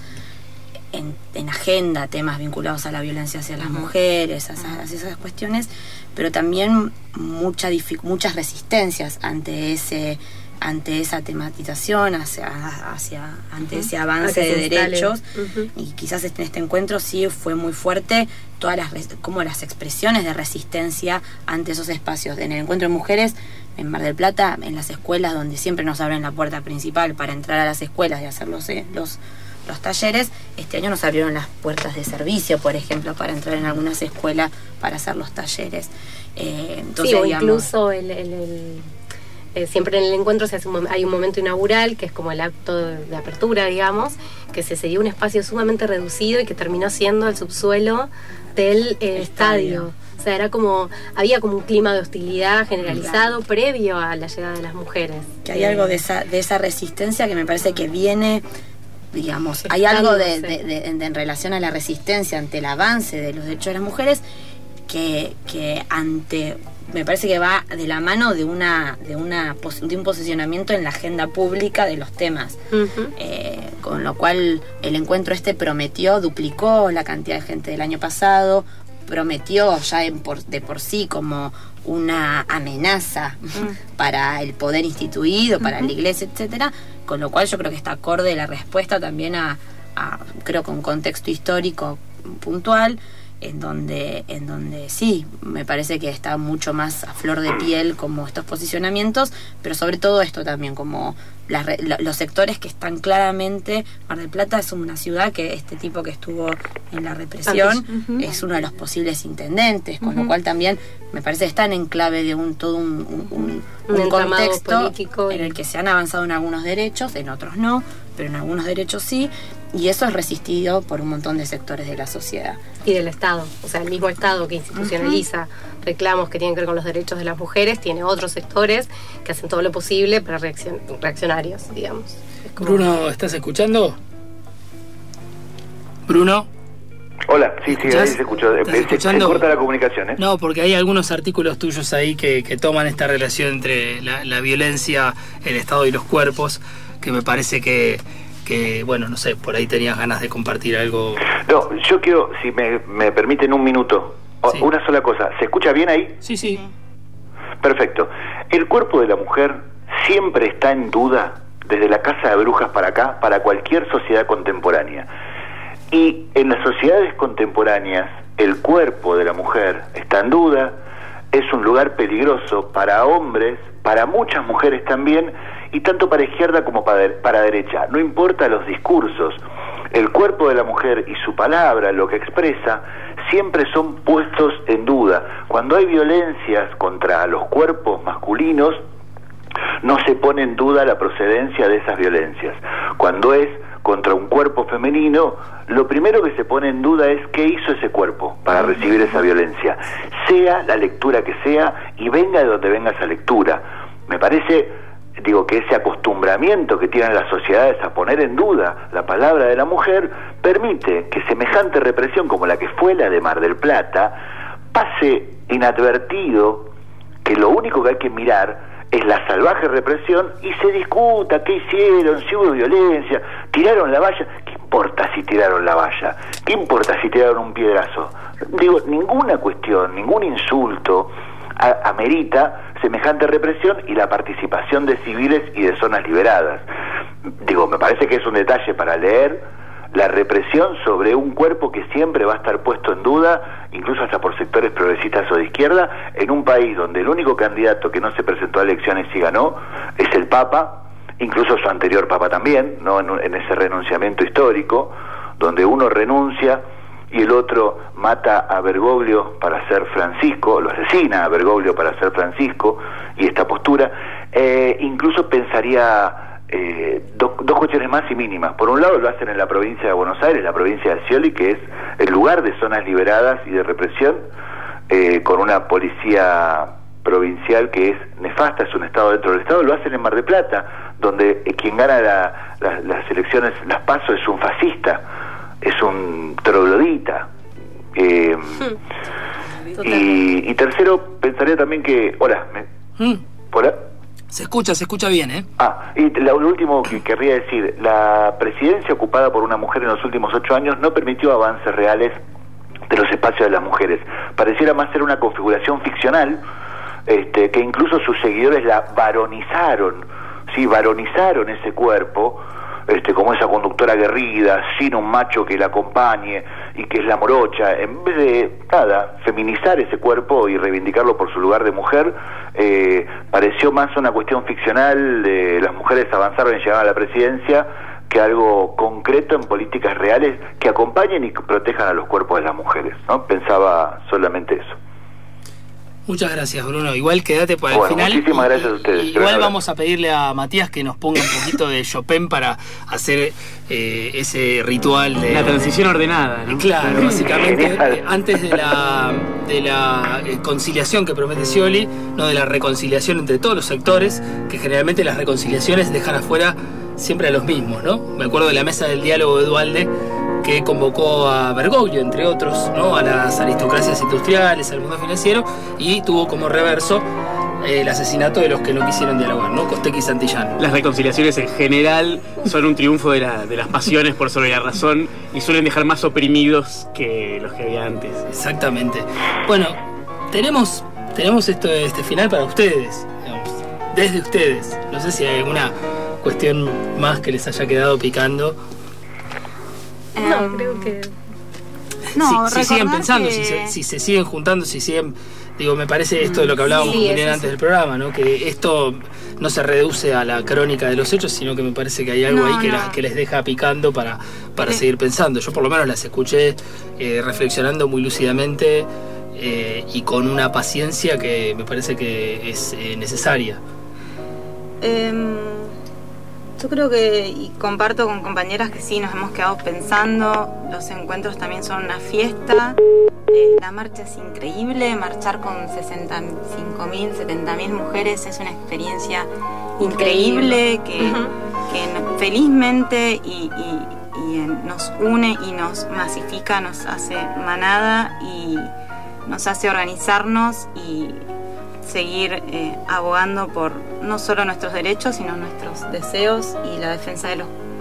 en, en agenda temas vinculados a la violencia hacia las uh-huh. mujeres, hacia, uh-huh. hacia esas cuestiones, pero también mucha dific- muchas resistencias ante ese ante esa tematización, hacia, hacia ante uh-huh. ese avance de derechos uh-huh. y quizás en este encuentro sí fue muy fuerte todas las como las expresiones de resistencia ante esos espacios. En el encuentro de mujeres en Mar del Plata, en las escuelas donde siempre nos abren la puerta principal para entrar a las escuelas y hacer los, eh, los, los talleres, este año nos abrieron las puertas de servicio, por ejemplo, para entrar en algunas escuelas para hacer los talleres. Eh, entonces, sí, o digamos, incluso el, el, el Eh, siempre en el encuentro se hace un, hay un momento inaugural que es como el acto de, de apertura, digamos, que se cedió un espacio sumamente reducido y que terminó siendo el subsuelo del eh, estadio. estadio. O sea, era como, había como un clima de hostilidad generalizado claro. previo a la llegada de las mujeres. Que hay eh, algo de esa, de esa resistencia que me parece que viene, digamos, hay algo de, de, de, de en relación a la resistencia ante el avance de los derechos de las mujeres que, que ante me parece que va de la mano de una de una de un posicionamiento en la agenda pública de los temas, uh-huh. eh, con lo cual el encuentro este prometió, duplicó la cantidad de gente del año pasado, prometió ya en por, de por sí como una amenaza uh-huh. para el poder instituido, para uh-huh. la iglesia, etcétera, con lo cual yo creo que está acorde la respuesta también a, a creo que un contexto histórico puntual en donde en donde sí, me parece que está mucho más a flor de piel como estos posicionamientos, pero sobre todo esto también como la, la, los sectores que están claramente. Mar del Plata es una ciudad que este tipo que estuvo en la represión uh-huh. es uno de los posibles intendentes, con uh-huh. lo cual también me parece que están en clave de un todo un, un, un, un, un contexto político en el que se han avanzado en algunos derechos, en otros no, pero en algunos derechos sí, y eso es resistido por un montón de sectores de la sociedad. Y del Estado, o sea, el mismo Estado que institucionaliza uh-huh. reclamos que tienen que ver con los derechos de las mujeres, tiene otros sectores que hacen todo lo posible para reaccion- reaccionarios, digamos. Como... Bruno, ¿estás escuchando? Bruno. Hola, sí, sí, ahí se escuchó. Se, se corta la comunicación, ¿eh? No, porque hay algunos artículos tuyos ahí que, que toman esta relación entre la, la violencia, el Estado y los cuerpos, que me parece que, que, bueno, no sé, por ahí tenías ganas de compartir algo. No, yo quiero, si me, me permiten un minuto, sí. una sola cosa. ¿Se escucha bien ahí? Sí, sí. Perfecto. El cuerpo de la mujer siempre está en duda, desde la casa de brujas para acá, para cualquier sociedad contemporánea. Y en las sociedades contemporáneas, el cuerpo de la mujer está en duda, es un lugar peligroso para hombres, para muchas mujeres también, y tanto para izquierda como para, para derecha. No importa los discursos, el cuerpo de la mujer y su palabra, lo que expresa, siempre son puestos en duda. Cuando hay violencias contra los cuerpos masculinos, no se pone en duda la procedencia de esas violencias. Cuando es contra un cuerpo femenino, lo primero que se pone en duda es qué hizo ese cuerpo para recibir esa violencia, sea la lectura que sea y venga de donde venga esa lectura. Me parece, digo, que ese acostumbramiento que tienen las sociedades a poner en duda la palabra de la mujer permite que semejante represión como la que fue la de Mar del Plata pase inadvertido, que lo único que hay que mirar es la salvaje represión y se discuta qué hicieron, si hubo violencia, tiraron la valla. ¿Qué importa si tiraron la valla? ¿Qué importa si tiraron un piedrazo? Digo, ninguna cuestión, ningún insulto a, amerita semejante represión y la participación de civiles y de zonas liberadas. Digo, me parece que es un detalle para leer la represión sobre un cuerpo que siempre va a estar puesto en duda, incluso hasta por sectores progresistas o de izquierda, en un país donde el único candidato que no se presentó a elecciones y ganó es el Papa, incluso su anterior Papa también, ¿no? en, en ese renunciamiento histórico, donde uno renuncia y el otro mata a Bergoglio para ser Francisco, lo asesina a Bergoglio para ser Francisco, y esta postura, eh, incluso pensaría eh, do, dos cuestiones más y mínimas. Por un lado lo hacen en la provincia de Buenos Aires, la provincia de Scioli, que es el lugar de zonas liberadas y de represión, eh, con una policía provincial que es nefasta, es un estado dentro del estado. Lo hacen en Mar del Plata, donde eh, quien gana la, la, las elecciones, las PASO, es un fascista, es un troglodita. Eh, y, y tercero, pensaría también que... Hola, ¿me, mm. ¿hola? Se escucha, se escucha bien, ¿eh? Ah, y lo, lo último que querría decir, la presidencia ocupada por una mujer en los últimos ocho años no permitió avances reales de los espacios de las mujeres. Pareciera más ser una configuración ficcional, este, que incluso sus seguidores la varonizaron, sí, varonizaron ese cuerpo, este, como esa conductora aguerrida, sin un macho que la acompañe y que es la morocha, en vez de, nada, feminizar ese cuerpo y reivindicarlo por su lugar de mujer, eh, pareció más una cuestión ficcional de las mujeres avanzaron y llegaron a la presidencia que algo concreto en políticas reales que acompañen y protejan a los cuerpos de las mujeres, ¿no? Pensaba solamente eso. Muchas gracias, Bruno. Igual quédate para bueno, el final. Muchísimas gracias a ustedes. Igual Gracias. Vamos a pedirle a Matías que nos ponga un poquito de Chopin para hacer eh, ese ritual de... La transición ordenada, ¿no? Claro, básicamente, eh, antes de la, de la eh, conciliación que promete Scioli, no de la reconciliación entre todos los sectores, que generalmente las reconciliaciones dejan afuera siempre a los mismos, ¿no? Me acuerdo de la mesa del diálogo de Duhalde, que convocó a Bergoglio, entre otros, ¿no? A las aristocracias industriales, al mundo financiero, y tuvo como reverso eh, el asesinato de los que no quisieron dialogar, ¿no? Costequi y Santillán. Las reconciliaciones en general son un triunfo de, la, de las pasiones por sobre la razón y suelen dejar más oprimidos que los que había antes. Exactamente. Bueno, tenemos, tenemos esto, este final para ustedes, digamos, desde ustedes. No sé si hay alguna cuestión más que les haya quedado picando. No, creo que... No, si, si siguen pensando, que... si, se, si se siguen juntando, si siguen... Digo, me parece esto de lo que hablábamos sí, bien antes sí. del programa, ¿no? Que esto no se reduce a la crónica de los hechos, sino que me parece que hay algo no, ahí que, no. la, que les deja picando para, para sí. seguir pensando. Yo por lo menos las escuché eh, reflexionando muy lúcidamente eh, y con una paciencia que me parece que es eh, necesaria. Eh... Yo creo que, y comparto con compañeras que sí, nos hemos quedado pensando, los encuentros también son una fiesta, eh, la marcha es increíble, marchar con sesenta y cinco mil, setenta mil mujeres es una experiencia increíble, increíble que, uh-huh. que felizmente y, y, y nos une y nos masifica, nos hace manada y nos hace organizarnos y seguir eh, abogando por no solo nuestros derechos, sino nuestros deseos y la defensa de los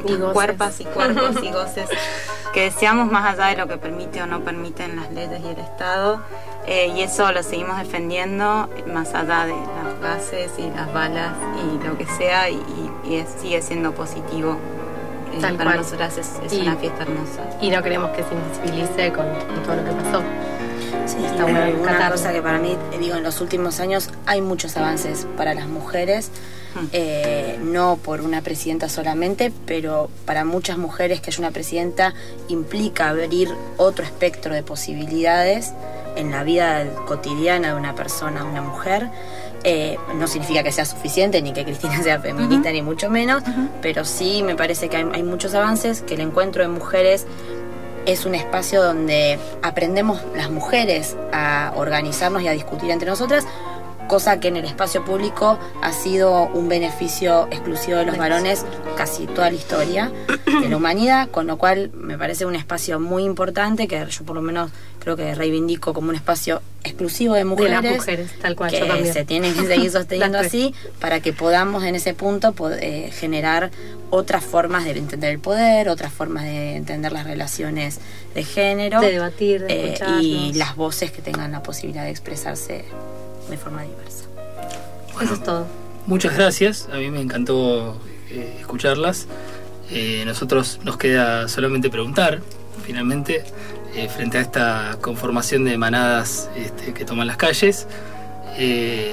Y goces. cuerpos y cuerpos y goces que deseamos más allá de lo que permite o no permiten las leyes y el Estado. Eh, y eso lo seguimos defendiendo más allá de los gases y las balas y lo que sea, y, y es, sigue siendo positivo. Eh, Tal para cual. nosotras es, es Y- una fiesta hermosa. Y no queremos que se invisibilice con, con todo lo que pasó. Sí, Está está bueno una rescatarlo. cosa que para mí, eh, digo, en los últimos años hay muchos avances para las mujeres, eh, no por una presidenta solamente, pero para muchas mujeres que haya una presidenta implica abrir otro espectro de posibilidades en la vida cotidiana de una persona, de una mujer. Eh, no significa que sea suficiente, ni que Cristina sea feminista, Uh-huh. ni mucho menos, pero sí me parece que hay, hay muchos avances, que el encuentro de mujeres es un espacio donde aprendemos las mujeres a organizarnos y a discutir entre nosotras, cosa que en el espacio público ha sido un beneficio exclusivo de los varones casi toda la historia de la humanidad, con lo cual me parece un espacio muy importante que yo por lo menos creo que reivindico como un espacio exclusivo de mujeres, De las mujeres, tal cual, que yo también. se tienen que seguir sosteniendo Las tres. así para que podamos en ese punto pod- eh, generar otras formas de entender el poder, otras formas de entender las relaciones de género, De debatir, de eh, escucharnos. y las voces que tengan la posibilidad de expresarse de forma diversa. Eso es todo. Muchas gracias, a mí me encantó eh, escucharlas. Eh, nosotros nos queda solamente preguntar, finalmente, eh, frente a esta conformación de manadas este, que toman las calles, eh,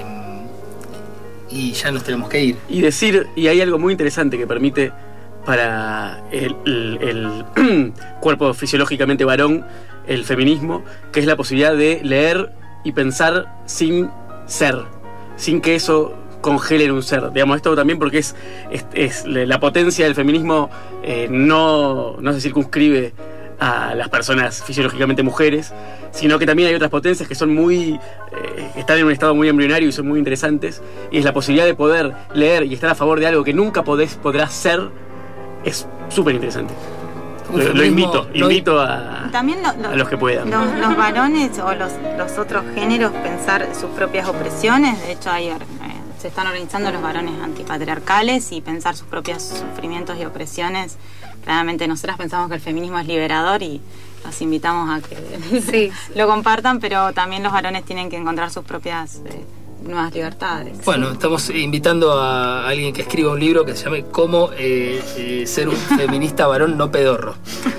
y ya nos tenemos que ir. Y decir, y hay algo muy interesante que permite para el, el- el cuerpo fisiológicamente varón, el feminismo, que es la posibilidad de leer y pensar sin ser, sin que eso congele en un ser. Digamos, esto también porque es, es, es la potencia del feminismo, eh, no, no se circunscribe a las personas fisiológicamente mujeres, sino que también hay otras potencias que son muy, eh, están en un estado muy embrionario y son muy interesantes, y es la posibilidad de poder leer y estar a favor de algo que nunca podés, podrás ser, es súper interesante. Un Lo, lo feminismo invito, no- invito a, También lo- lo- a los que puedan. Los, los varones o los, los otros géneros pensar sus propias opresiones. De hecho, hay, eh, se están organizando los varones antipatriarcales y pensar sus propios sufrimientos y opresiones. Claramente nosotras pensamos que el feminismo es liberador y los invitamos a que Sí. lo compartan, pero también los varones tienen que encontrar sus propias eh, nuevas libertades. Bueno, estamos invitando a alguien que escriba un libro que se llame Cómo eh, eh, ser un feminista varón no pedorro.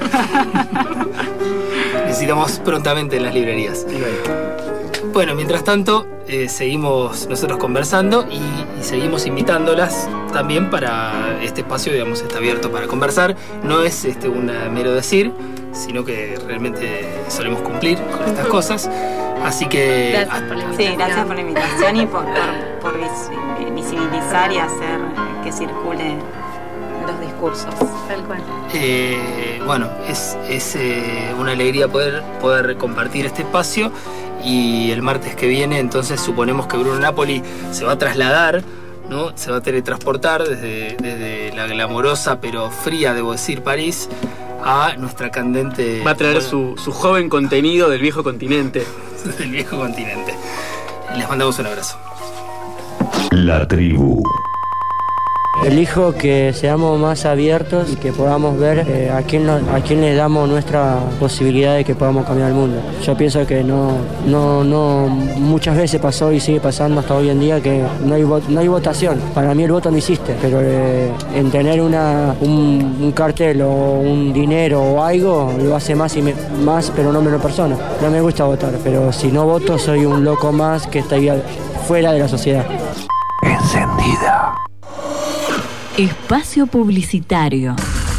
Necesitamos prontamente en las librerías. Bueno, mientras tanto, eh, seguimos nosotros conversando y, y seguimos invitándolas también para este espacio, digamos, está abierto para conversar. No es este, un mero decir, sino que realmente solemos cumplir con estas cosas. Así que... Gracias por la invitación. Sí, gracias por la invitación y por, por, por vis- visibilizar y hacer que circulen los discursos. Tal cual. Eh, bueno, es, es eh, una alegría poder, poder compartir este espacio, y el martes que viene entonces suponemos que Bruno Napoli se va a trasladar, ¿no? Se va a teletransportar desde, desde la glamorosa pero fría, debo decir, París a nuestra candente... Va a traer su, su joven contenido del viejo continente. del viejo continente. Les mandamos un abrazo. La tribu. Elijo que seamos más abiertos y que podamos ver eh, a quién nos- a quién le damos nuestra posibilidad de que podamos cambiar el mundo. Yo pienso que no, no, no muchas veces pasó y sigue pasando hasta hoy en día que no hay, vo- no hay votación. Para mí el voto no existe, pero eh, en tener una, un, un cartel o un dinero o algo lo hace más y me- más, pero no menos persona. No me gusta votar, pero si no voto soy un loco más que está ahí al- fuera de la sociedad. Encendida. Espacio publicitario.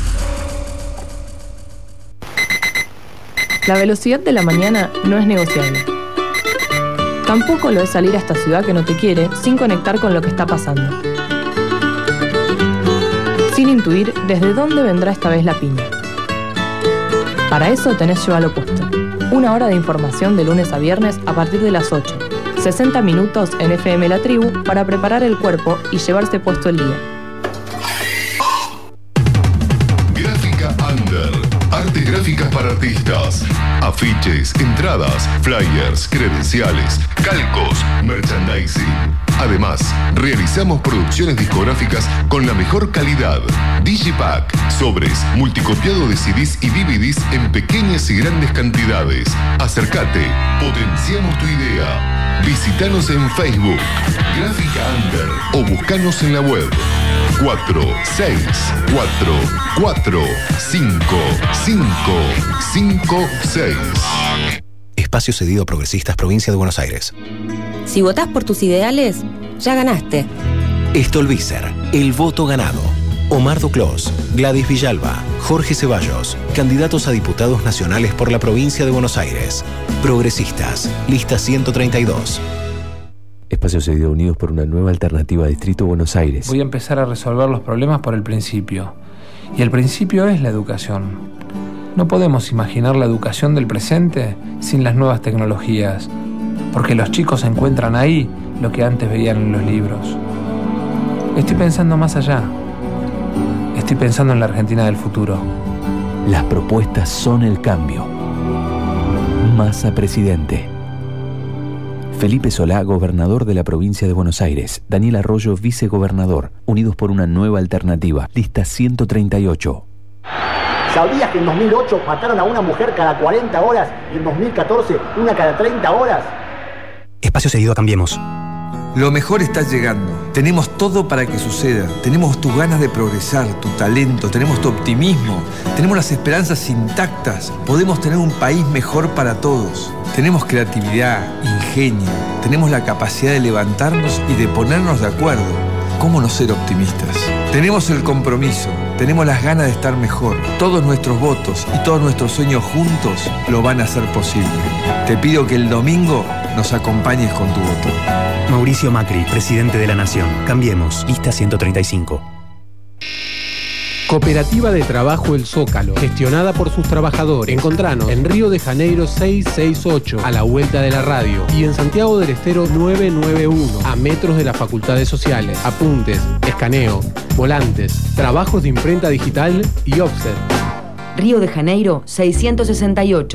La velocidad de la mañana no es negociable. Tampoco lo es salir a esta ciudad que no te quiere sin conectar con lo que está pasando. Sin intuir desde dónde vendrá esta vez la piña. Para eso tenés Llévalo Puesto. Una hora de información de lunes a viernes a partir de las ocho. sesenta minutos en F M La Tribu para preparar el cuerpo y llevarse puesto el día. Gráfica Under. Artes gráficas para artistas. Afiches, entradas, flyers, credenciales, calcos, merchandising. Además, realizamos producciones discográficas con la mejor calidad. Digipack, sobres, multicopiado de C Ds y D V Ds en pequeñas y grandes cantidades. Acércate, potenciamos tu idea. Visítanos en Facebook, Gráfica Under, o buscanos en la web cuatro seis cuatro cuatro cinco cinco cinco seis. Espacio cedido a Progresistas, Provincia de Buenos Aires. Si votás por tus ideales, ya ganaste. Stolbizer, el voto ganado. Omar Duclos, Gladys Villalba, Jorge Ceballos, candidatos a diputados nacionales por la Provincia de Buenos Aires. Progresistas, lista ciento treinta y dos. Espacio cedido, Unidos por una nueva alternativa, Distrito Buenos Aires. Voy a empezar a resolver los problemas por el principio. Y el principio es la educación. No podemos imaginar la educación del presente sin las nuevas tecnologías, porque los chicos encuentran ahí lo que antes veían en los libros. Estoy pensando más allá. Estoy pensando en la Argentina del futuro. Las propuestas son el cambio. Massa presidente. Felipe Solá, gobernador de la provincia de Buenos Aires. Daniel Arroyo, vicegobernador. Unidos por una nueva alternativa. Lista ciento treinta y ocho. ¿Sabías que en dos mil ocho mataron a una mujer cada cuarenta horas y en dos mil catorce una cada treinta horas? Espacio cedido a Cambiemos. Lo mejor está llegando. Tenemos todo para que suceda. Tenemos tus ganas de progresar, tu talento, tenemos tu optimismo, tenemos las esperanzas intactas. Podemos tener un país mejor para todos. Tenemos creatividad, ingenio, tenemos la capacidad de levantarnos y de ponernos de acuerdo. ¿Cómo no ser optimistas? Tenemos el compromiso, tenemos las ganas de estar mejor. Todos nuestros votos y todos nuestros sueños juntos lo van a hacer posible. Te pido que el domingo nos acompañes con tu voto. Mauricio Macri, presidente de la Nación. Cambiemos, lista ciento treinta y cinco. Cooperativa de Trabajo El Zócalo, gestionada por sus trabajadores. Encontranos en Río de Janeiro seiscientos sesenta y ocho, a la vuelta de la radio, y en Santiago del Estero novecientos noventa y uno, a metros de las facultades sociales. Apuntes, escaneo, volantes, trabajos de imprenta digital y offset. Río de Janeiro seiscientos sesenta y ocho.